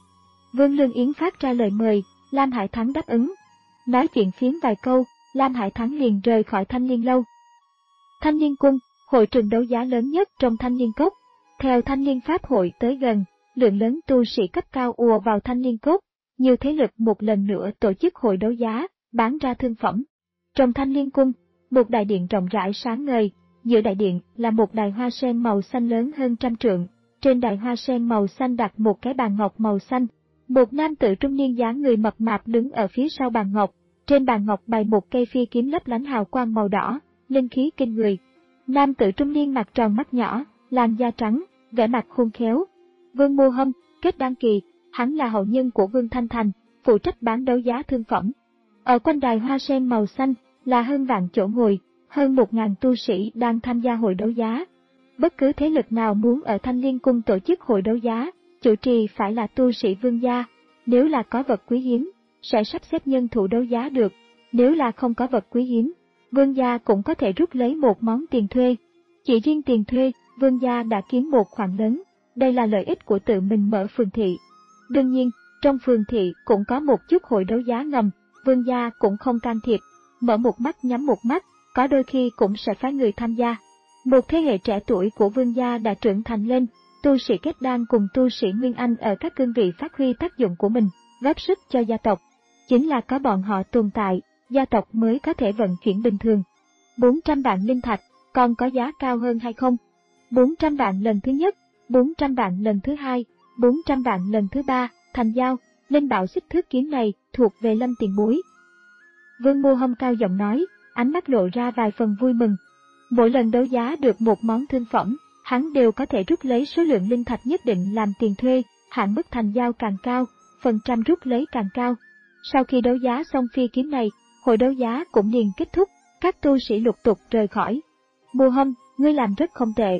Vương Lương Yến phát ra lời mời, Lam Hải Thắng đáp ứng. Nói chuyện phiếm vài câu, Lam Hải Thắng liền rời khỏi Thanh Liên Lâu. Thanh Liên Cung, hội trường đấu giá lớn nhất trong Thanh Liên Cốc. Theo Thanh Liên Pháp hội tới gần, lượng lớn tu sĩ cấp cao ùa vào Thanh Liên Cốc, nhiều thế lực một lần nữa tổ chức hội đấu giá, bán ra thương phẩm. Trong Thanh Liên Cung, một đại điện rộng rãi sáng ngời, giữa đại điện là một đài hoa sen màu xanh lớn hơn trăm trượng. Trên đài hoa sen màu xanh đặt một cái bàn ngọc màu xanh. Một nam tử trung niên dáng người mập mạp đứng ở phía sau bàn ngọc. Trên bàn ngọc bày một cây phi kiếm lấp lánh hào quang màu đỏ, linh khí kinh người. Nam tử trung niên mặt tròn mắt nhỏ, làn da trắng, vẻ mặt khôn khéo. Vương Mô Hâm, kết đăng kỳ, hắn là hậu nhân của Vương Thanh Thành, phụ trách bán đấu giá thương phẩm. Ở quanh đài hoa sen màu xanh là hơn vạn chỗ ngồi, hơn một ngàn tu sĩ đang tham gia hội đấu giá. Bất cứ thế lực nào muốn ở Thanh Liên Cung tổ chức hội đấu giá, chủ trì phải là tu sĩ vương gia. Nếu là có vật quý hiếm, sẽ sắp xếp nhân thủ đấu giá được. Nếu là không có vật quý hiếm, vương gia cũng có thể rút lấy một món tiền thuê. Chỉ riêng tiền thuê, vương gia đã kiếm một khoản lớn. Đây là lợi ích của tự mình mở phường thị. Đương nhiên, trong phường thị cũng có một chút hội đấu giá ngầm, vương gia cũng không can thiệp. Mở một mắt nhắm một mắt, có đôi khi cũng sẽ phái người tham gia. Một thế hệ trẻ tuổi của vương gia đã trưởng thành lên, tu sĩ kết đan cùng tu sĩ Nguyên Anh ở các cương vị phát huy tác dụng của mình, góp sức cho gia tộc. Chính là có bọn họ tồn tại, gia tộc mới có thể vận chuyển bình thường. bốn trăm vạn linh thạch, còn có giá cao hơn hay không? bốn trăm vạn lần thứ nhất, bốn trăm vạn lần thứ hai, bốn trăm vạn lần thứ ba, thành giao, linh bảo xích thước kiếm này thuộc về Lâm tiền bối. Vương Mô Hâm cao giọng nói, ánh mắt lộ ra vài phần vui mừng. Mỗi lần đấu giá được một món thương phẩm, hắn đều có thể rút lấy số lượng linh thạch nhất định làm tiền thuê, hạn mức thành giao càng cao, phần trăm rút lấy càng cao. Sau khi đấu giá xong phi kiếm này, hội đấu giá cũng liền kết thúc, các tu sĩ lục tục rời khỏi. Mô Hâm, ngươi làm rất không tệ.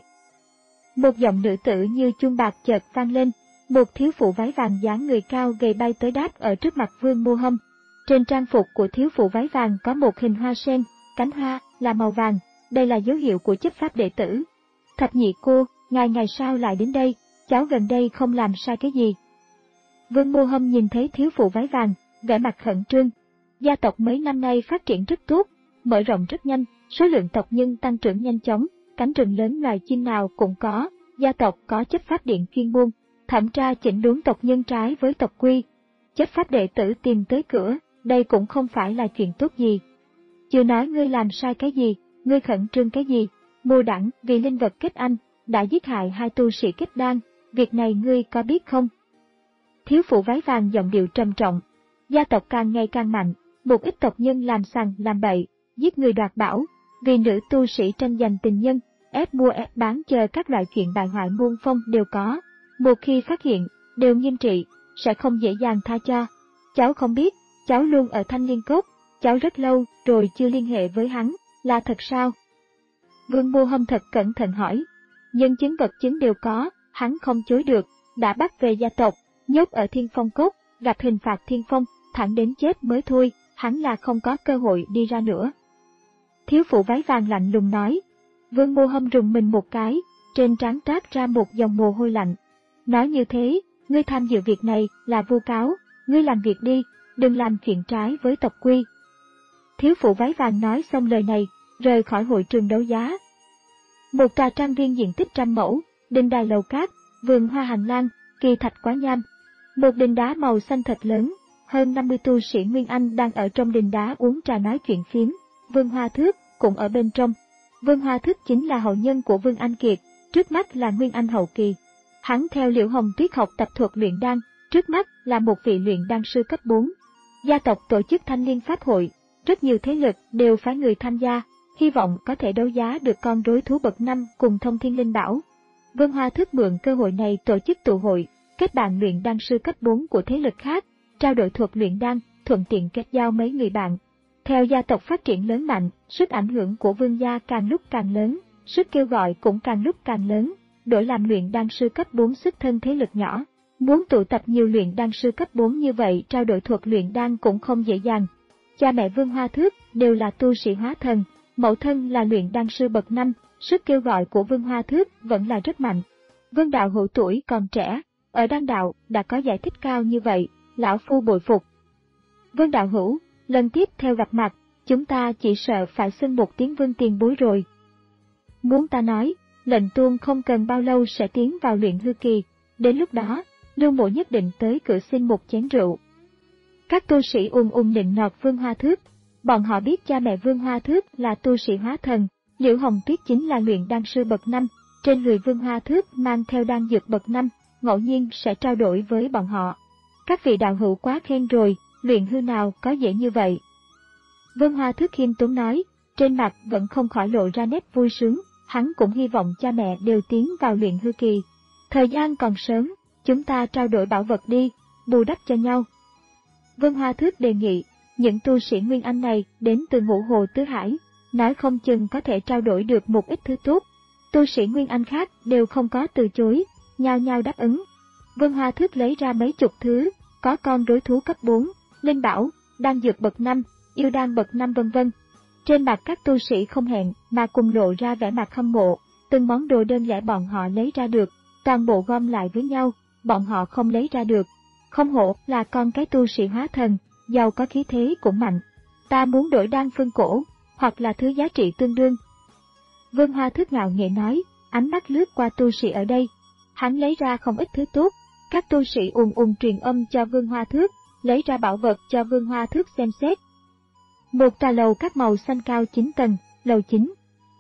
Một giọng nữ tử như chuông bạc chợt vang lên, một thiếu phụ váy vàng dáng người cao gầy bay tới đáp ở trước mặt Vương Mô Hâm. Trên trang phục của thiếu phụ váy vàng có một hình hoa sen, cánh hoa là màu vàng, đây là dấu hiệu của chấp pháp đệ tử. Thập nhị cô, ngài ngày sao lại đến đây, cháu gần đây không làm sai cái gì. Vương Mô Hâm nhìn thấy thiếu phụ váy vàng, vẻ mặt khẩn trương. Gia tộc mấy năm nay phát triển rất tốt, mở rộng rất nhanh, số lượng tộc nhân tăng trưởng nhanh chóng, cánh rừng lớn loài chim nào cũng có, gia tộc có chấp pháp điện chuyên môn, thẩm tra chỉnh đốn tộc nhân trái với tộc quy. Chấp pháp đệ tử tìm tới cửa, đây cũng không phải là chuyện tốt gì. Chưa nói ngươi làm sai cái gì, ngươi khẩn trương cái gì, mô đẳng vì linh vật kết anh, đã giết hại hai tu sĩ kết đan, việc này ngươi có biết không? Thiếu phụ váy vàng giọng điệu trầm trọng, gia tộc càng ngày càng mạnh, một ít tộc nhân làm sằng làm bậy, giết người đoạt bảo, vì nữ tu sĩ tranh giành tình nhân, ép mua ép bán chờ các loại chuyện bại hoại môn phong đều có. Một khi phát hiện, đều nghiêm trị, sẽ không dễ dàng tha cho. Cháu không biết, cháu luôn ở Thanh Liên Cốt, cháu rất lâu rồi chưa liên hệ với hắn, là thật sao? Vương Mô Hâm thật cẩn thận hỏi. Nhân chứng vật chứng đều có, hắn không chối được, đã bắt về gia tộc, nhốt ở Thiên Phong Cốt, gặp hình phạt Thiên Phong, thẳng đến chết mới thôi, hắn là không có cơ hội đi ra nữa. Thiếu phụ váy vàng lạnh lùng nói. Vương Mô Hâm rùng mình một cái, trên trán trát ra một dòng mồ hôi lạnh. Nói như thế, ngươi tham dự việc này là vu cáo, ngươi làm việc đi, đừng làm chuyện trái với tộc quy. Thiếu phụ váy vàng nói xong lời này, rời khỏi hội trường đấu giá. Một tòa trang viên diện tích trăm mẫu, đình đài lầu cát, vườn hoa hành lang, kỳ thạch quá nham. Một đình đá màu xanh thật lớn, hơn năm mươi tu sĩ Nguyên Anh đang ở trong đình đá uống trà nói chuyện phiếm. Vương Hoa Thước cũng ở bên trong. Vương Hoa Thước chính là hậu nhân của Vương Anh Kiệt, trước mắt là Nguyên Anh hậu kỳ. Hắn theo Liễu Hồng Tuyết học tập thuật luyện đan, trước mắt là một vị luyện đan sư cấp bốn. Gia tộc tổ chức Thanh Liên Pháp hội, rất nhiều thế lực đều phái người tham gia, hy vọng có thể đấu giá được con rối thú bậc năm cùng thông thiên linh bảo. Vương Hoa Thước mượn cơ hội này tổ chức tụ hội, kết bạn luyện đan sư cấp bốn của thế lực khác, trao đổi thuật luyện đan, thuận tiện kết giao mấy người bạn. Theo gia tộc phát triển lớn mạnh, sức ảnh hưởng của vương gia càng lúc càng lớn, sức kêu gọi cũng càng lúc càng lớn, đổi làm luyện đan sư cấp bốn xuất thân thế lực nhỏ. Muốn tụ tập nhiều luyện đan sư cấp bốn như vậy trao đổi thuật luyện đan cũng không dễ dàng. Cha mẹ Vương Hoa Thước đều là tu sĩ hóa thần, mẫu thân là luyện đan sư bậc năm, sức kêu gọi của Vương Hoa Thước vẫn là rất mạnh. Vương đạo hữu tuổi còn trẻ, ở đan đạo đã có giải thích cao như vậy, lão phu bội phục. Vương đạo hữu, lần tiếp theo gặp mặt, chúng ta chỉ sợ phải xưng một tiếng Vương tiền bối rồi. Muốn ta nói, lệnh tuôn không cần bao lâu sẽ tiến vào luyện hư kỳ, đến lúc đó, Lưu Mộ nhất định tới cửa xin một chén rượu. Các tu sĩ ùn ùn nịnh nọt Vương Hoa Thước, bọn họ biết cha mẹ Vương Hoa Thước là tu sĩ hóa thần, Liễu Hồng Tuyết chính là luyện đan sư bậc năm, trên người Vương Hoa Thước mang theo đan dược bậc năm, ngẫu nhiên sẽ trao đổi với bọn họ. Các vị đạo hữu quá khen rồi, luyện hư nào có dễ như vậy. Vương Hoa Thước khiêm tốn nói, trên mặt vẫn không khỏi lộ ra nét vui sướng, hắn cũng hy vọng cha mẹ đều tiến vào luyện hư kỳ. Thời gian còn sớm, chúng ta trao đổi bảo vật đi, bù đắp cho nhau. Vương Hoa Thước đề nghị, những tu sĩ Nguyên Anh này đến từ Ngũ Hồ Tứ Hải, nói không chừng có thể trao đổi được một ít thứ tốt. Tu sĩ Nguyên Anh khác đều không có từ chối, nhao nhao đáp ứng. Vương Hoa Thước lấy ra mấy chục thứ, có con rối thú cấp bốn, linh bảo, đan dược bậc năm, yêu đan bậc năm vân vân. Trên mặt các tu sĩ không hẹn mà cùng lộ ra vẻ mặt hâm mộ, từng món đồ đơn giản bọn họ lấy ra được, toàn bộ gom lại với nhau, bọn họ không lấy ra được. Không hổ là con cái tu sĩ hóa thần, giàu có khí thế cũng mạnh. Ta muốn đổi đan phương cổ, hoặc là thứ giá trị tương đương. Vương Hoa Thước ngạo nghễ nói, ánh mắt lướt qua tu sĩ ở đây. Hắn lấy ra không ít thứ tốt, các tu sĩ ùn ùn truyền âm cho Vương Hoa Thước, lấy ra bảo vật cho Vương Hoa Thước xem xét. Một tòa lầu các màu xanh cao chín tầng, lầu chín.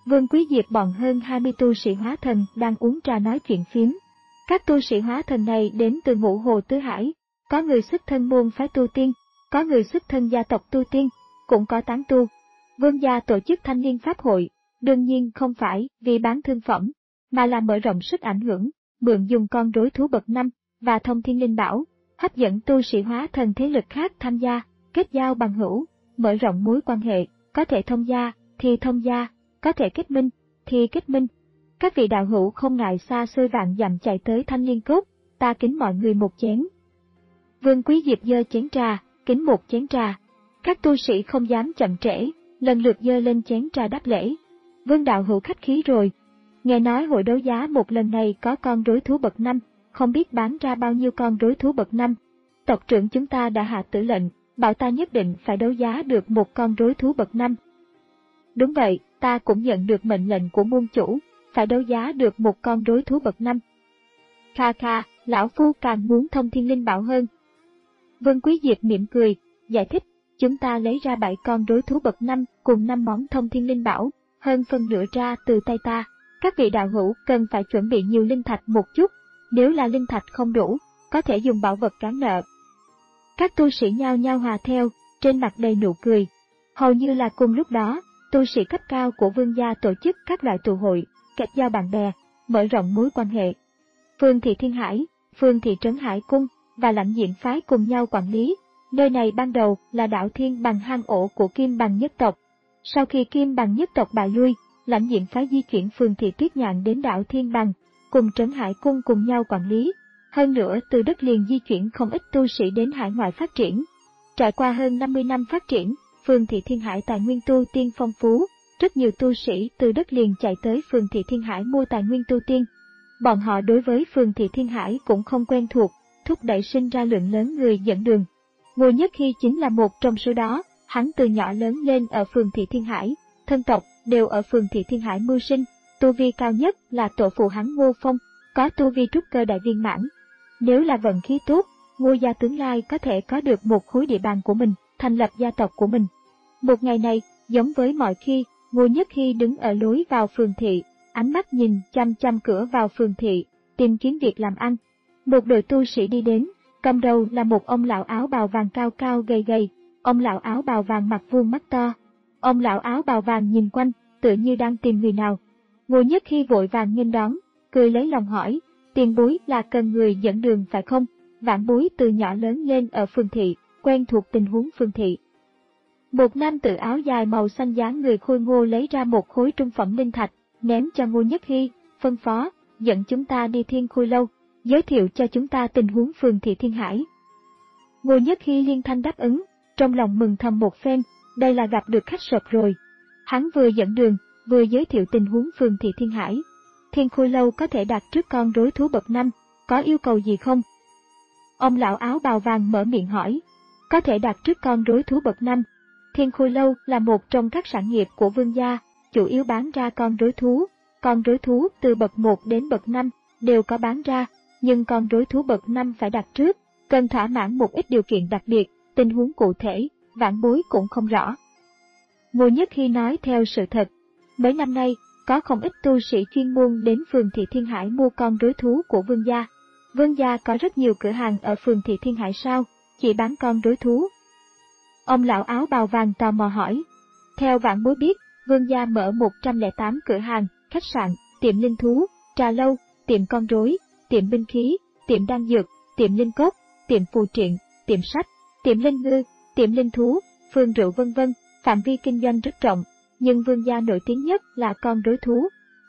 Vương Quý Diệp bọn hơn hai mươi tu sĩ hóa thần đang uống trà nói chuyện phiếm. Các tu sĩ hóa thần này đến từ ngũ hồ tứ hải, có người xuất thân môn phái tu tiên, có người xuất thân gia tộc tu tiên, cũng có tán tu. Vương gia tổ chức thanh niên pháp hội, đương nhiên không phải vì bán thương phẩm, mà là mở rộng sức ảnh hưởng, mượn dùng con rối thú bậc năm và thông thiên linh bảo, hấp dẫn tu sĩ hóa thần thế lực khác tham gia, kết giao bằng hữu, mở rộng mối quan hệ, có thể thông gia thì thông gia, có thể kết minh thì kết minh. Các vị đạo hữu không ngại xa xôi vạn dặm chạy tới Thanh Liên Cốc, ta kính mọi người một chén. Vương Quý Diệp giơ chén trà, kính một chén trà. Các tu sĩ không dám chậm trễ, lần lượt giơ lên chén trà đáp lễ. Vương đạo hữu khách khí rồi. Nghe nói hội đấu giá một lần này có con rối thú bậc năm, không biết bán ra bao nhiêu con rối thú bậc năm. Tộc trưởng chúng ta đã hạ tử lệnh, bảo ta nhất định phải đấu giá được một con rối thú bậc năm. Đúng vậy, ta cũng nhận được mệnh lệnh của môn chủ, phải đấu giá được một con rối thú bậc năm. Kha kha, lão phu càng muốn thông thiên linh bảo hơn. Vương Quý Diệp mỉm cười, giải thích, chúng ta lấy ra bảy con rối thú bậc năm cùng năm món thông thiên linh bảo, hơn phân nửa ra từ tay ta. Các vị đạo hữu cần phải chuẩn bị nhiều linh thạch một chút, nếu là linh thạch không đủ, có thể dùng bảo vật cán nợ. Các tu sĩ nhao nhao hòa theo, trên mặt đầy nụ cười. Hầu như là cùng lúc đó, tu sĩ cấp cao của Vương gia tổ chức các loại tụ hội, kết giao bạn bè, mở rộng mối quan hệ. Phương thị Thiên Hải, Phương thị Trấn Hải Cung và Lãnh Diện phái cùng nhau quản lý. Nơi này ban đầu là đảo Thiên Bằng hang ổ của Kim Bằng nhất tộc. Sau khi Kim Bằng nhất tộc bại lui, Lãnh Diện phái di chuyển Phương thị Tuyết Nhạn đến đảo Thiên Bằng, cùng Trấn Hải Cung cùng nhau quản lý. Hơn nữa từ đất liền di chuyển không ít tu sĩ đến hải ngoại phát triển. Trải qua hơn năm mươi năm phát triển, Phương thị Thiên Hải tài nguyên tu tiên phong phú, rất nhiều tu sĩ từ đất liền chạy tới Phương thị Thiên Hải mua tài nguyên tu tiên. Bọn họ đối với Phương thị Thiên Hải cũng không quen thuộc, thúc đẩy sinh ra lượng lớn người dẫn đường. Ngô Nhất Hy chính là một trong số đó, hắn từ nhỏ lớn lên ở Phương thị Thiên Hải, thân tộc đều ở Phương thị Thiên Hải mưu sinh, tu vi cao nhất là tổ phụ hắn Ngô Phong, có tu vi trúc cơ đại viên mãn. Nếu là vận khí tốt, Ngô gia tương lai có thể có được một khối địa bàn của mình, thành lập gia tộc của mình. Một ngày này, giống với mọi khi, Ngô Nhất Hy đứng ở lối vào phường thị, ánh mắt nhìn chăm chăm cửa vào phường thị, tìm kiếm việc làm ăn. Một đội tu sĩ đi đến, cầm đầu là một ông lão áo bào vàng cao cao gầy gầy, ông lão áo bào vàng mặt vuông mắt to. Ông lão áo bào vàng nhìn quanh, tựa như đang tìm người nào. Ngô Nhất Hy vội vàng nghênh đón, cười lấy lòng hỏi, tiền bối là cần người dẫn đường phải không? Vãn bối từ nhỏ lớn lên ở phường thị, quen thuộc tình huống phường thị. Một nam tử áo dài màu xanh dáng người khôi ngô lấy ra một khối trung phẩm linh thạch, ném cho Ngô Nhất Hy, phân phó, dẫn chúng ta đi Thiên Khôi Lâu, giới thiệu cho chúng ta tình huống phường thị Thiên Hải. Ngô Nhất Hy liên thanh đáp ứng, trong lòng mừng thầm một phen, đây là gặp được khách sộp rồi. Hắn vừa dẫn đường, vừa giới thiệu tình huống phường thị Thiên Hải. Thiên Khôi Lâu có thể đặt trước con rối thú bậc năm, có yêu cầu gì không? Ông lão áo bào vàng mở miệng hỏi, có thể đặt trước con rối thú bậc năm. Thiên Khôi Lâu là một trong các sản nghiệp của Vương gia, chủ yếu bán ra con rối thú. Con rối thú từ bậc một đến bậc năm đều có bán ra, nhưng con rối thú bậc năm phải đặt trước, cần thỏa mãn một ít điều kiện đặc biệt, tình huống cụ thể, vãn bối cũng không rõ. Ngô Nhất Hy nói theo sự thật. Mấy năm nay, có không ít tu sĩ chuyên môn đến phường thị Thiên Hải mua con rối thú của Vương gia. Vương gia có rất nhiều cửa hàng ở phường thị Thiên Hải sao, chỉ bán con rối thú. Ông lão áo bào vàng tò mò hỏi. Theo vãn bối biết, Vương gia mở một trăm lẻ tám cửa hàng, khách sạn, tiệm linh thú, trà lâu, tiệm con rối, tiệm binh khí, tiệm đan dược, tiệm linh cốt, tiệm phù triện, tiệm sách, tiệm linh ngư, tiệm linh thú, phường rượu vân vân, phạm vi kinh doanh rất rộng, nhưng Vương gia nổi tiếng nhất là con rối thú.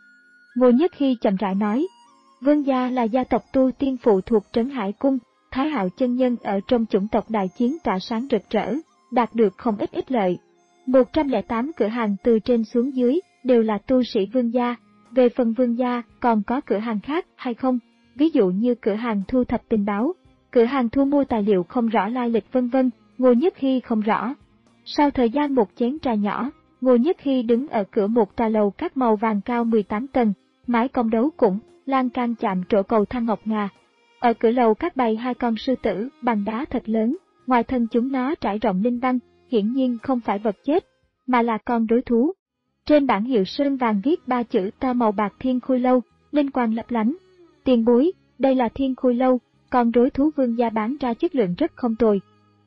Ngô Nhất Hy chậm rãi nói, Vương gia là gia tộc tu tiên phụ thuộc Trấn Hải Cung, Thái Hạo chân nhân ở trong chủng tộc đại chiến tỏa sáng rực rỡ, đạt được không ít ích lợi. một trăm lẻ tám cửa hàng từ trên xuống dưới đều là tu sĩ Vương gia. Về phần Vương gia còn có cửa hàng khác hay không, ví dụ như cửa hàng thu thập tình báo, cửa hàng thu mua tài liệu không rõ lai lịch vân vân, Ngô Nhất Hy không rõ. Sau thời gian một chén trà nhỏ, Ngô Nhất Hy đứng ở cửa một tòa lầu các màu vàng cao mười tám tầng, mái cong đấu cũng, lan can chạm trổ cầu thang ngọc ngà. Ở cửa lầu các bày hai con sư tử bằng đá thật lớn, ngoài thân chúng nó trải rộng linh văn, hiển nhiên không phải vật chết, mà là con rối thú. Trên bảng hiệu sơn vàng viết ba chữ to màu bạc Thiên Khôi Lâu, linh quang lấp lánh. Tiền bối, đây là Thiên Khôi Lâu, con rối thú Vương gia bán ra chất lượng rất không tồi.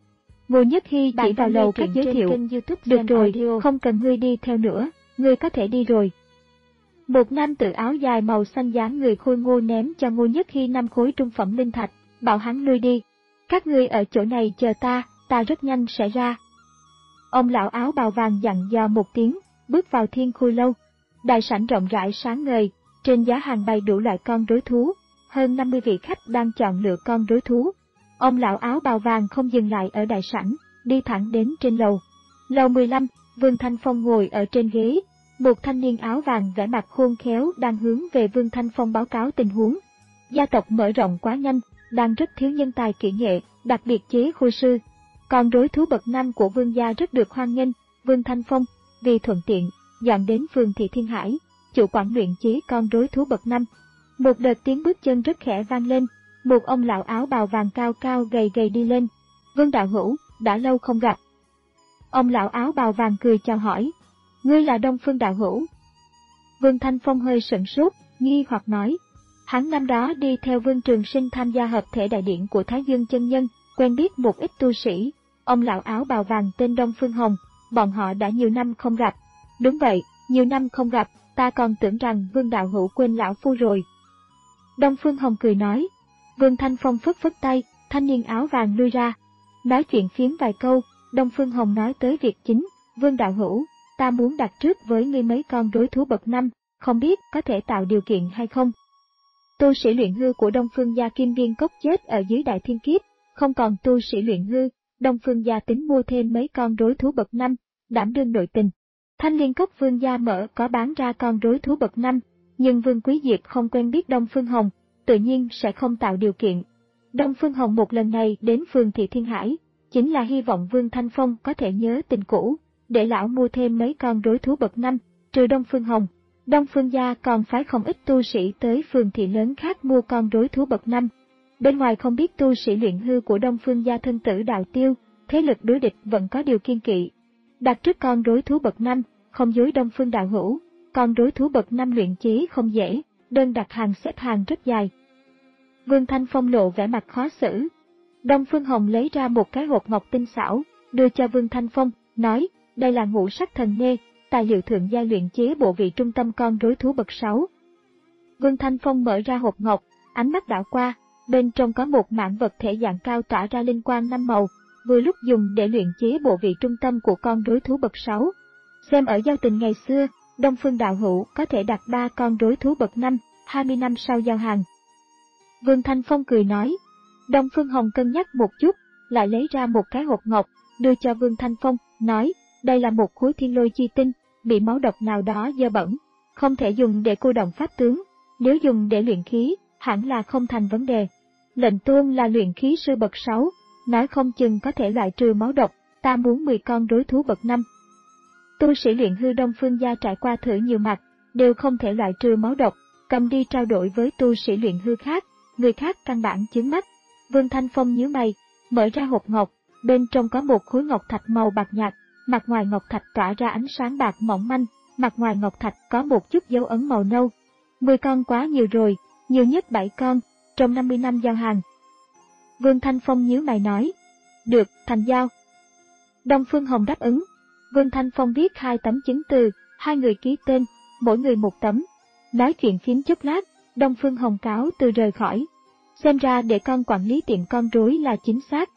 Ngô Nhất Hy chỉ vào lầu các giới thiệu, được rồi, không cần ngươi đi theo nữa, ngươi có thể đi rồi. Một nam tử áo dài màu xanh dáng người khôi ngô ném cho Ngô Nhất Hy năm khối trung phẩm linh thạch, bảo hắn lui đi. Các ngươi ở chỗ này chờ ta, ta rất nhanh sẽ ra. Ông lão áo bào vàng dặn dò một tiếng, bước vào Thiên Khôi Lâu. Đại sảnh rộng rãi sáng ngời, trên giá hàng bày đủ loại con rối thú, hơn năm mươi vị khách đang chọn lựa con rối thú. Ông lão áo bào vàng không dừng lại ở đại sảnh, đi thẳng đến trên lầu. Lầu mười lăm, Vương Thanh Phong ngồi ở trên ghế, một thanh niên áo vàng vẻ mặt khôn khéo đang hướng về Vương Thanh Phong báo cáo tình huống. Gia tộc mở rộng quá nhanh, đang rất thiếu nhân tài kỹ nghệ, đặc biệt chế khôi sư. Con rối thú bậc năm của Vương gia rất được hoan nghênh. Vương Thanh Phong, vì thuận tiện, dọn đến phường Thị Thiên Hải, chủ quản luyện chế con rối thú bậc năm. Một đợt tiếng bước chân rất khẽ vang lên, một ông lão áo bào vàng cao cao gầy gầy đi lên. Vương đạo hữu, đã lâu không gặp. Ông lão áo bào vàng cười chào hỏi. Ngươi là Đông Phương đạo hữu. Vương Thanh Phong hơi sửng sốt, nghi hoặc nói. Hắn năm đó đi theo Vương Trường Sinh tham gia hợp thể đại điển của Thái Dương chân nhân, quen biết một ít tu sĩ. Ông lão áo bào vàng tên Đông Phương Hồng, bọn họ đã nhiều năm không gặp. Đúng vậy, nhiều năm không gặp, ta còn tưởng rằng Vương đạo hữu quên lão phu rồi. Đông Phương Hồng cười nói. Vương Thanh Phong phất phất tay, thanh niên áo vàng lui ra. Nói chuyện phiếm vài câu, Đông Phương Hồng nói tới việc chính. Vương đạo hữu, ta muốn đặt trước với ngươi mấy con rối thú bậc năm, không biết có thể tạo điều kiện hay không. Tu sĩ luyện hư của Đông Phương gia Kim Viên Cốc chết ở dưới Đại Thiên Kiếp, không còn tu sĩ luyện hư, Đông Phương gia tính mua thêm mấy con rối thú bậc năm, đảm đương nội tình. Thanh Liên Cốc Vương gia mở có bán ra con rối thú bậc năm, nhưng Vương Quý Diệp không quen biết Đông Phương Hồng, tự nhiên sẽ không tạo điều kiện. Đông Phương Hồng một lần này đến phường Thị Thiên Hải, chính là hy vọng Vương Thanh Phong có thể nhớ tình cũ, để lão mua thêm mấy con rối thú bậc năm, trừ Đông Phương Hồng. Đông Phương gia còn phái không ít tu sĩ tới phường thị lớn khác mua con rối thú bậc năm. Bên ngoài không biết tu sĩ luyện hư của Đông Phương gia thân tử đạo tiêu, thế lực đối địch vẫn có điều kiên kỵ. Đặt trước con rối thú bậc năm, không dối Đông Phương đạo hữu, con rối thú bậc năm luyện chế không dễ, đơn đặt hàng xếp hàng rất dài. Vương Thanh Phong lộ vẻ mặt khó xử. Đông Phương Hồng lấy ra một cái hộp ngọc tinh xảo, đưa cho Vương Thanh Phong, nói, đây là ngũ sắc thần nê, tài liệu thượng gia luyện chế bộ vị trung tâm con rối thú bậc sáu. Vương Thanh Phong mở ra hộp ngọc, ánh mắt đảo qua, bên trong có một mảng vật thể dạng cao tỏa ra linh quang năm màu, vừa lúc dùng để luyện chế bộ vị trung tâm của con rối thú bậc sáu. Xem ở giao tình ngày xưa, Đông Phương đạo hữu có thể đặt ba con rối thú bậc năm, hai mươi năm sau giao hàng. Vương Thanh Phong cười nói. Đông Phương Hồng cân nhắc một chút, lại lấy ra một cái hộp ngọc, đưa cho Vương Thanh Phong, nói, đây là một khối thiên lôi chi tinh, bị máu độc nào đó dơ bẩn, không thể dùng để cô động pháp tướng, nếu dùng để luyện khí, hẳn là không thành vấn đề. Lệnh Tôn là luyện khí sư bậc sáu, nói không chừng có thể loại trừ máu độc, ta muốn mười con rối thú bậc năm. Tu sĩ luyện hư Đông Phương gia trải qua thử nhiều mặt, đều không thể loại trừ máu độc, cầm đi trao đổi với tu sĩ luyện hư khác, người khác căn bản chướng mắt. Vương Thanh Phong nhíu mày, mở ra hộp ngọc, bên trong có một khối ngọc thạch màu bạc nhạt, mặt ngoài ngọc thạch tỏa ra ánh sáng bạc mỏng manh, mặt ngoài ngọc thạch có một chút dấu ấn màu nâu. Mười con quá nhiều rồi, nhiều nhất bảy con, trong năm mươi năm giao hàng. Vương Thanh Phong nhíu mày nói, được, thành giao. Đông Phương Hồng đáp ứng. Vương Thanh Phong viết hai tấm chứng từ, hai người ký tên, mỗi người một tấm. Nói chuyện phím chốc lát, Đông Phương Hồng cáo từ rời khỏi. Xem ra để con quản lý tiệm con rối là chính xác.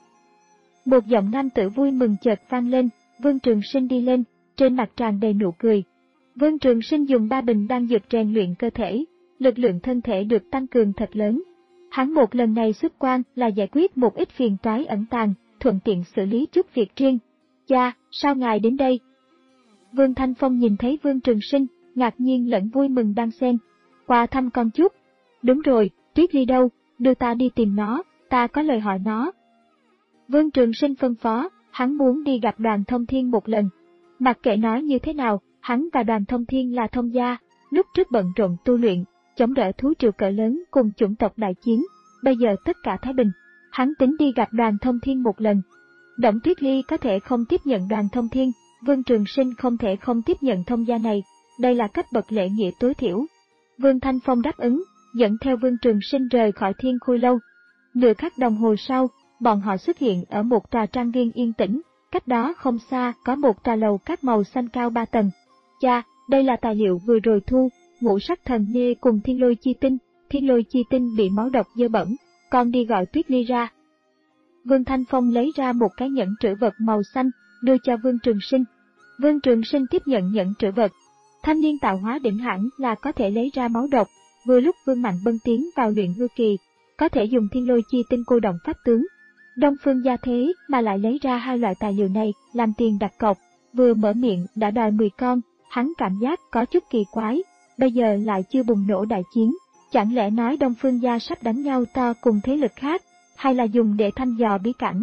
Một giọng nam tử vui mừng chợt vang lên, Vương Trường Sinh đi lên, trên mặt tràn đầy nụ cười. Vương Trường Sinh dùng ba bình đan dược rèn luyện cơ thể, lực lượng thân thể được tăng cường thật lớn. Hắn một lần này xuất quan là giải quyết một ít phiền toái ẩn tàng, thuận tiện xử lý chút việc riêng. Cha, sao ngài đến đây? Vương Thanh Phong nhìn thấy Vương Trường Sinh, ngạc nhiên lẫn vui mừng đan xen. Qua thăm con chút. Đúng rồi, Tuyết Ly đâu, đưa ta đi tìm nó, ta có lời hỏi nó. Vương Trường Sinh phân phó, hắn muốn đi gặp Đoàn Thông Thiên một lần. Mặc kệ nói như thế nào, hắn và Đoàn Thông Thiên là thông gia, lúc trước bận rộn tu luyện, chống đỡ thú triều cỡ lớn cùng chủng tộc đại chiến, bây giờ tất cả thái bình. Hắn tính đi gặp Đoàn Thông Thiên một lần. Đổng Tuyết Ly có thể không tiếp nhận Đoàn Thông Thiên, Vương Trường Sinh không thể không tiếp nhận thông gia này, đây là cấp bậc lễ nghĩa tối thiểu. Vương Thanh Phong đáp ứng, dẫn theo Vương Trường Sinh rời khỏi Thiên Khôi Lâu. Nửa khắc đồng hồ sau, bọn họ xuất hiện ở một tòa trang viên yên tĩnh, cách đó không xa có một tòa lầu các màu xanh cao ba tầng. Cha, đây là tài liệu vừa rồi thu, ngũ sắc thần nê cùng thiên lôi chi tinh, thiên lôi chi tinh bị máu độc dơ bẩn, con đi gọi Tuyết Ly ra. Vương Thanh Phong lấy ra một cái nhẫn trữ vật màu xanh, đưa cho Vương Trường Sinh. Vương Trường Sinh tiếp nhận nhẫn trữ vật. Thanh niên tạo hóa đỉnh hẳn là có thể lấy ra máu độc, vừa lúc Vương Mạnh Bân tiến vào luyện hư kỳ, có thể dùng thiên lôi chi tinh cô động pháp tướng. Đông Phương Gia thế mà lại lấy ra hai loại tài liệu này làm tiền đặt cọc, vừa mở miệng đã đòi mười con, hắn cảm giác có chút kỳ quái, bây giờ lại chưa bùng nổ đại chiến, chẳng lẽ nói Đông Phương Gia sắp đánh nhau to cùng thế lực khác, hay là dùng để thăm dò bí cảnh.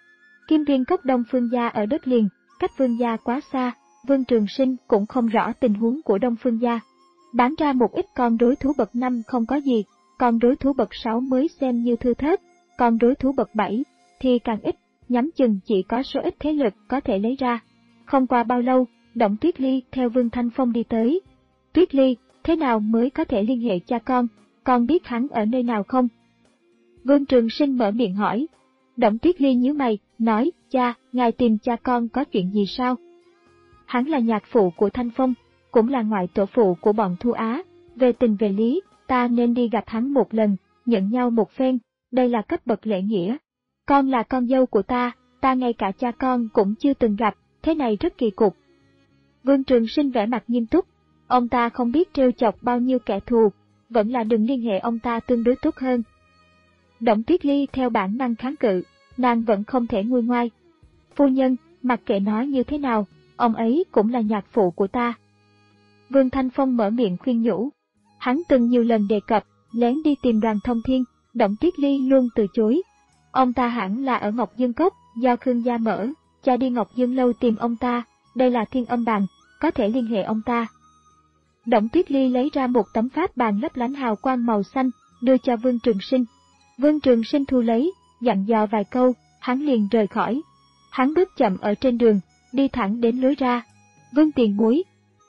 Kim Viên cốc Đông Phương Gia ở đất liền, cách Vương Gia quá xa, Vương Trường Sinh cũng không rõ tình huống của Đông Phương Gia. Bán ra một ít con đối thú bậc năm không có gì, con đối thú bậc sáu mới xem như thư thớt, còn đối thú bậc bảy thì càng ít, nhắm chừng chỉ có số ít thế lực có thể lấy ra. Không qua bao lâu, Động Tuyết Ly theo Vương Thanh Phong đi tới. Tuyết Ly, thế nào mới có thể liên hệ cha con, con biết hắn ở nơi nào không? Vương Trường Sinh mở miệng hỏi. Động Tuyết Ly nhíu mày, nói, cha, ngài tìm cha con có chuyện gì sao? Hắn là nhạc phụ của Thanh Phong, cũng là ngoại tổ phụ của bọn Thu Á, về tình về lý, ta nên đi gặp hắn một lần, nhận nhau một phen, đây là cấp bậc lễ nghĩa. Con là con dâu của ta, ta ngay cả cha con cũng chưa từng gặp, thế này rất kỳ cục. Vương Trường Sinh vẻ mặt nghiêm túc, ông ta không biết trêu chọc bao nhiêu kẻ thù, vẫn là đừng liên hệ ông ta tương đối tốt hơn. Động Tuyết Ly theo bản năng kháng cự, nàng vẫn không thể nguôi ngoai. Phu nhân, mặc kệ nói như thế nào, ông ấy cũng là nhạc phụ của ta. Vương Thanh Phong mở miệng khuyên nhủ. Hắn từng nhiều lần đề cập, lén đi tìm Đoàn Thông Thiên, Động Tuyết Ly luôn từ chối. Ông ta hẳn là ở Ngọc Dương Cốc, do Khương gia mở, cha đi Ngọc Dương Lâu tìm ông ta, đây là thiên âm bàn, có thể liên hệ ông ta. Động Tuyết Ly lấy ra một tấm pháp bàn lấp lánh hào quang màu xanh, đưa cho Vương Trường Sinh. Vương Trường Sinh thu lấy, dặn dò vài câu, hắn liền rời khỏi. Hắn bước chậm ở trên đường, đi thẳng đến lối ra. Vương tiền bối.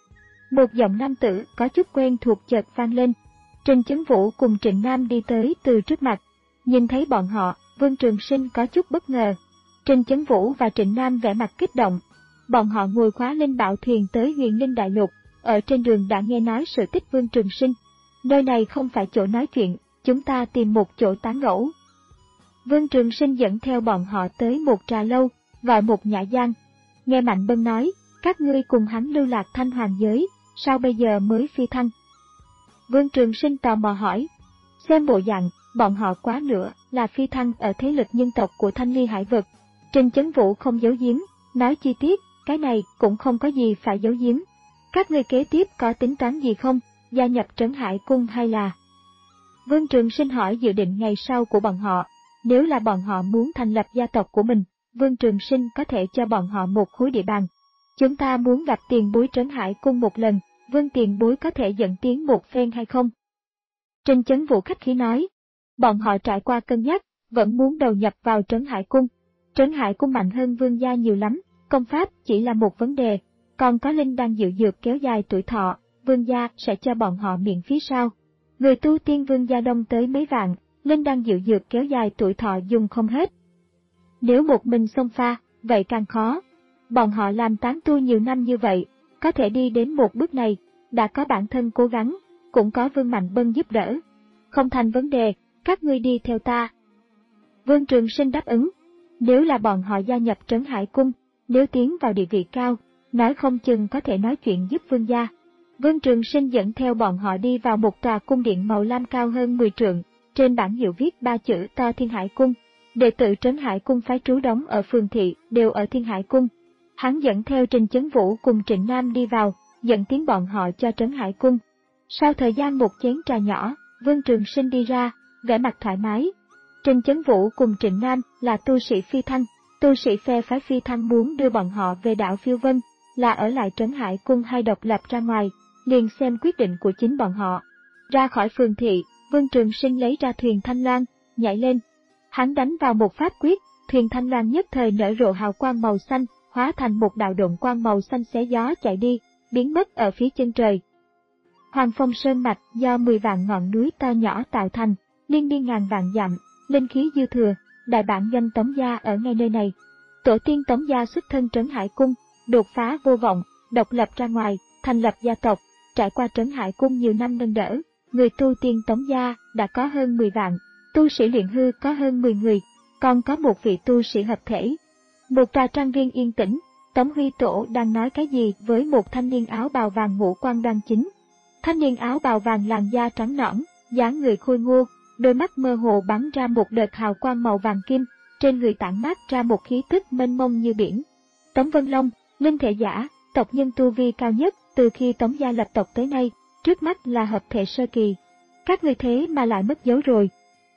Một giọng nam tử có chút quen thuộc chợt vang lên. Trình Chấn Vũ cùng Trịnh Nam đi tới từ trước mặt. Nhìn thấy bọn họ, Vương Trường Sinh có chút bất ngờ. Trình Chấn Vũ và Trịnh Nam vẻ mặt kích động. Bọn họ ngồi khóa lên bạo thuyền tới Huyền Linh Đại Lục, ở trên đường đã nghe nói sự tích Vương Trường Sinh. Nơi này không phải chỗ nói chuyện, chúng ta tìm một chỗ tán gẫu. Vương Trường Sinh dẫn theo bọn họ tới một trà lâu, gọi một nhã gian. Nghe Mạnh Bân nói, các ngươi cùng hắn lưu lạc Thanh Hoàng giới, sao bây giờ mới phi thăng? Vương Trường Sinh tò mò hỏi. Xem bộ dạng, bọn họ quá nữa là phi thăng ở thế lực nhân tộc của Thanh Ly Hải Vực. Trình Chấn Vũ không giấu giếm, nói chi tiết, cái này cũng không có gì phải giấu giếm. Các ngươi kế tiếp có tính toán gì không, gia nhập Trấn Hải Cung hay là... Vương Trường Sinh hỏi dự định ngày sau của bọn họ. Nếu là bọn họ muốn thành lập gia tộc của mình, Vương Trường Sinh có thể cho bọn họ một khối địa bàn. Chúng ta muốn gặp tiền bối Trấn Hải Cung một lần, Vương tiền bối có thể dẫn tiến một phen hay không? Trình Chấn Vũ khách khí nói. Bọn họ trải qua cân nhắc, vẫn muốn đầu nhập vào Trấn Hải Cung. Trấn Hải Cung mạnh hơn Vương gia nhiều lắm, công pháp chỉ là một vấn đề, còn có linh đan dịu dược kéo dài tuổi thọ, Vương gia sẽ cho bọn họ miễn phí sao? Người tu tiên Vương gia đông tới mấy vạn, linh đan dịu dược kéo dài tuổi thọ dùng không hết. Nếu một mình xông pha, vậy càng khó. Bọn họ làm tán tu nhiều năm như vậy, có thể đi đến một bước này, đã có bản thân cố gắng, cũng có Vương Mạnh Bân giúp đỡ. Không thành vấn đề, các ngươi đi theo ta. Vương Trường Sinh đáp ứng. Nếu là bọn họ gia nhập Trấn Hải Cung, nếu tiến vào địa vị cao, nói không chừng có thể nói chuyện giúp Vương gia. Vương Trường Sinh dẫn theo bọn họ đi vào một tòa cung điện màu lam cao hơn mười trượng, trên bảng hiệu viết ba chữ to Thiên Hải Cung. Đệ tử Trấn Hải Cung phái trú đóng ở phường thị đều ở Thiên Hải Cung. Hắn dẫn theo Trình Chấn Vũ cùng Trịnh Nam đi vào, dẫn tiến bọn họ cho Trấn Hải Cung. Sau thời gian một chén trà nhỏ, Vương Trường Sinh đi ra, vẻ mặt thoải mái. Trình Chấn Vũ cùng Trịnh Nam là tu sĩ phi thăng, tu sĩ phe phái phi thăng muốn đưa bọn họ về đảo Phiêu Vân, là ở lại Trấn Hải Cung hay độc lập ra ngoài, liền xem quyết định của chính bọn họ. Ra khỏi phường thị, Vương Trường Sinh lấy ra thuyền Thanh Loan, nhảy lên. Hắn đánh vào một pháp quyết, thuyền Thanh Loan nhất thời nở rộ hào quang màu xanh, hóa thành một đạo độn quang màu xanh xé gió chạy đi. biến mất ở phía chân trời. Hoàng Phong Sơn Mạch do mười vạn ngọn núi to nhỏ tạo thành, liên miên ngàn vạn dặm, linh khí dư thừa, đại bản doanh Tống gia ở ngay nơi này. Tổ tiên Tống gia xuất thân Trấn Hải Cung, đột phá vô vọng, độc lập ra ngoài, thành lập gia tộc, trải qua Trấn Hải Cung nhiều năm nâng đỡ, người tu tiên Tống gia đã có hơn mười vạn, tu sĩ luyện hư có hơn mười người, còn có một vị tu sĩ hợp thể. Một tòa trang viên yên tĩnh, Tống Huy Tổ đang nói cái gì với một thanh niên áo bào vàng ngũ quan đoan chính. Thanh niên áo bào vàng làn da trắng nõn, dáng người khôi ngô, đôi mắt mơ hồ bắn ra một đợt hào quang màu vàng kim, trên người tản mát ra một khí tức mênh mông như biển. Tống Vân Long, linh thể giả, tộc nhân tu vi cao nhất từ khi Tống gia lập tộc tới nay, trước mắt là hợp thể sơ kỳ. Các người thế mà lại mất dấu rồi.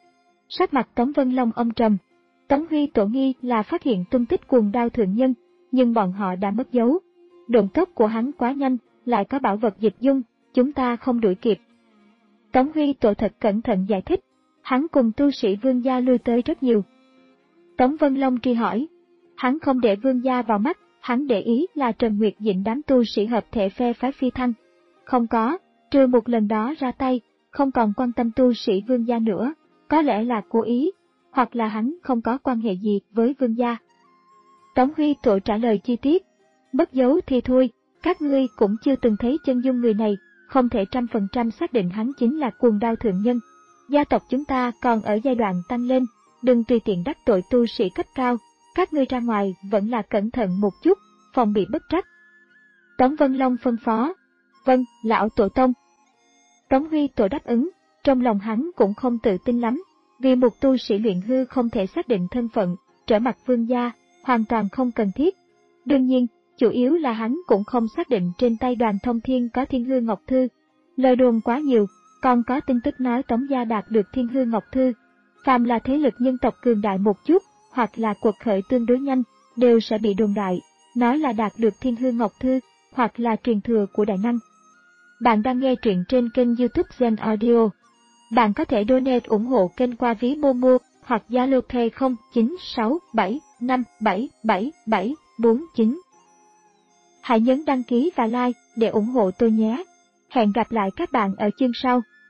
Sắc mặt Tống Vân Long âm trầm. Tống Huy Tổ nghi là phát hiện tung tích cuồng đao thượng nhân, nhưng bọn họ đã mất dấu. Động tốc của hắn quá nhanh, lại có bảo vật dịch dung, chúng ta không đuổi kịp. Tống Huy Tổ thật cẩn thận giải thích, hắn cùng tu sĩ Vương gia lui tới rất nhiều. Tống Vân Long truy hỏi, hắn không để Vương gia vào mắt, hắn để ý là Trần Nguyệt Dĩnh đám tu sĩ hợp thể phe phái phi thăng. Không có, trừ một lần đó ra tay, không còn quan tâm tu sĩ Vương gia nữa, có lẽ là cố ý, hoặc là hắn không có quan hệ gì với Vương gia. Tống Huy Tổ trả lời chi tiết, mất dấu thì thôi, các ngươi cũng chưa từng thấy chân dung người này, không thể trăm phần trăm xác định hắn chính là cuồng đao thượng nhân. Gia tộc chúng ta còn ở giai đoạn tăng lên, đừng tùy tiện đắc tội tu sĩ cấp cao, các ngươi ra ngoài vẫn là cẩn thận một chút, phòng bị bất trắc. Tống Vân Long phân phó, vâng, lão tổ tông. Tống Huy Tổ đáp ứng, trong lòng hắn cũng không tự tin lắm, vì một tu sĩ luyện hư không thể xác định thân phận, trở mặt Vương gia, hoàn toàn không cần thiết. Đương nhiên, chủ yếu là hắn cũng không xác định trên tay Đoàn Thông Thiên có Thiên Hư Ngọc Thư. Lời đồn quá nhiều, còn có tin tức nói Tống gia đạt được Thiên Hư Ngọc Thư. Phàm là thế lực nhân tộc cường đại một chút, hoặc là quật khởi tương đối nhanh, đều sẽ bị đồn đại, nói là đạt được Thiên Hư Ngọc Thư, hoặc là truyền thừa của đại năng. Bạn đang nghe truyện trên kênh YouTube Zen Audio. Bạn có thể donate ủng hộ kênh qua ví Momo hoặc Zalo Pay không chín sáu bảy năm bảy bảy bảy bốn chín. Hãy nhấn đăng ký và like để ủng hộ tôi nhé. Hẹn gặp lại các bạn ở chương sau.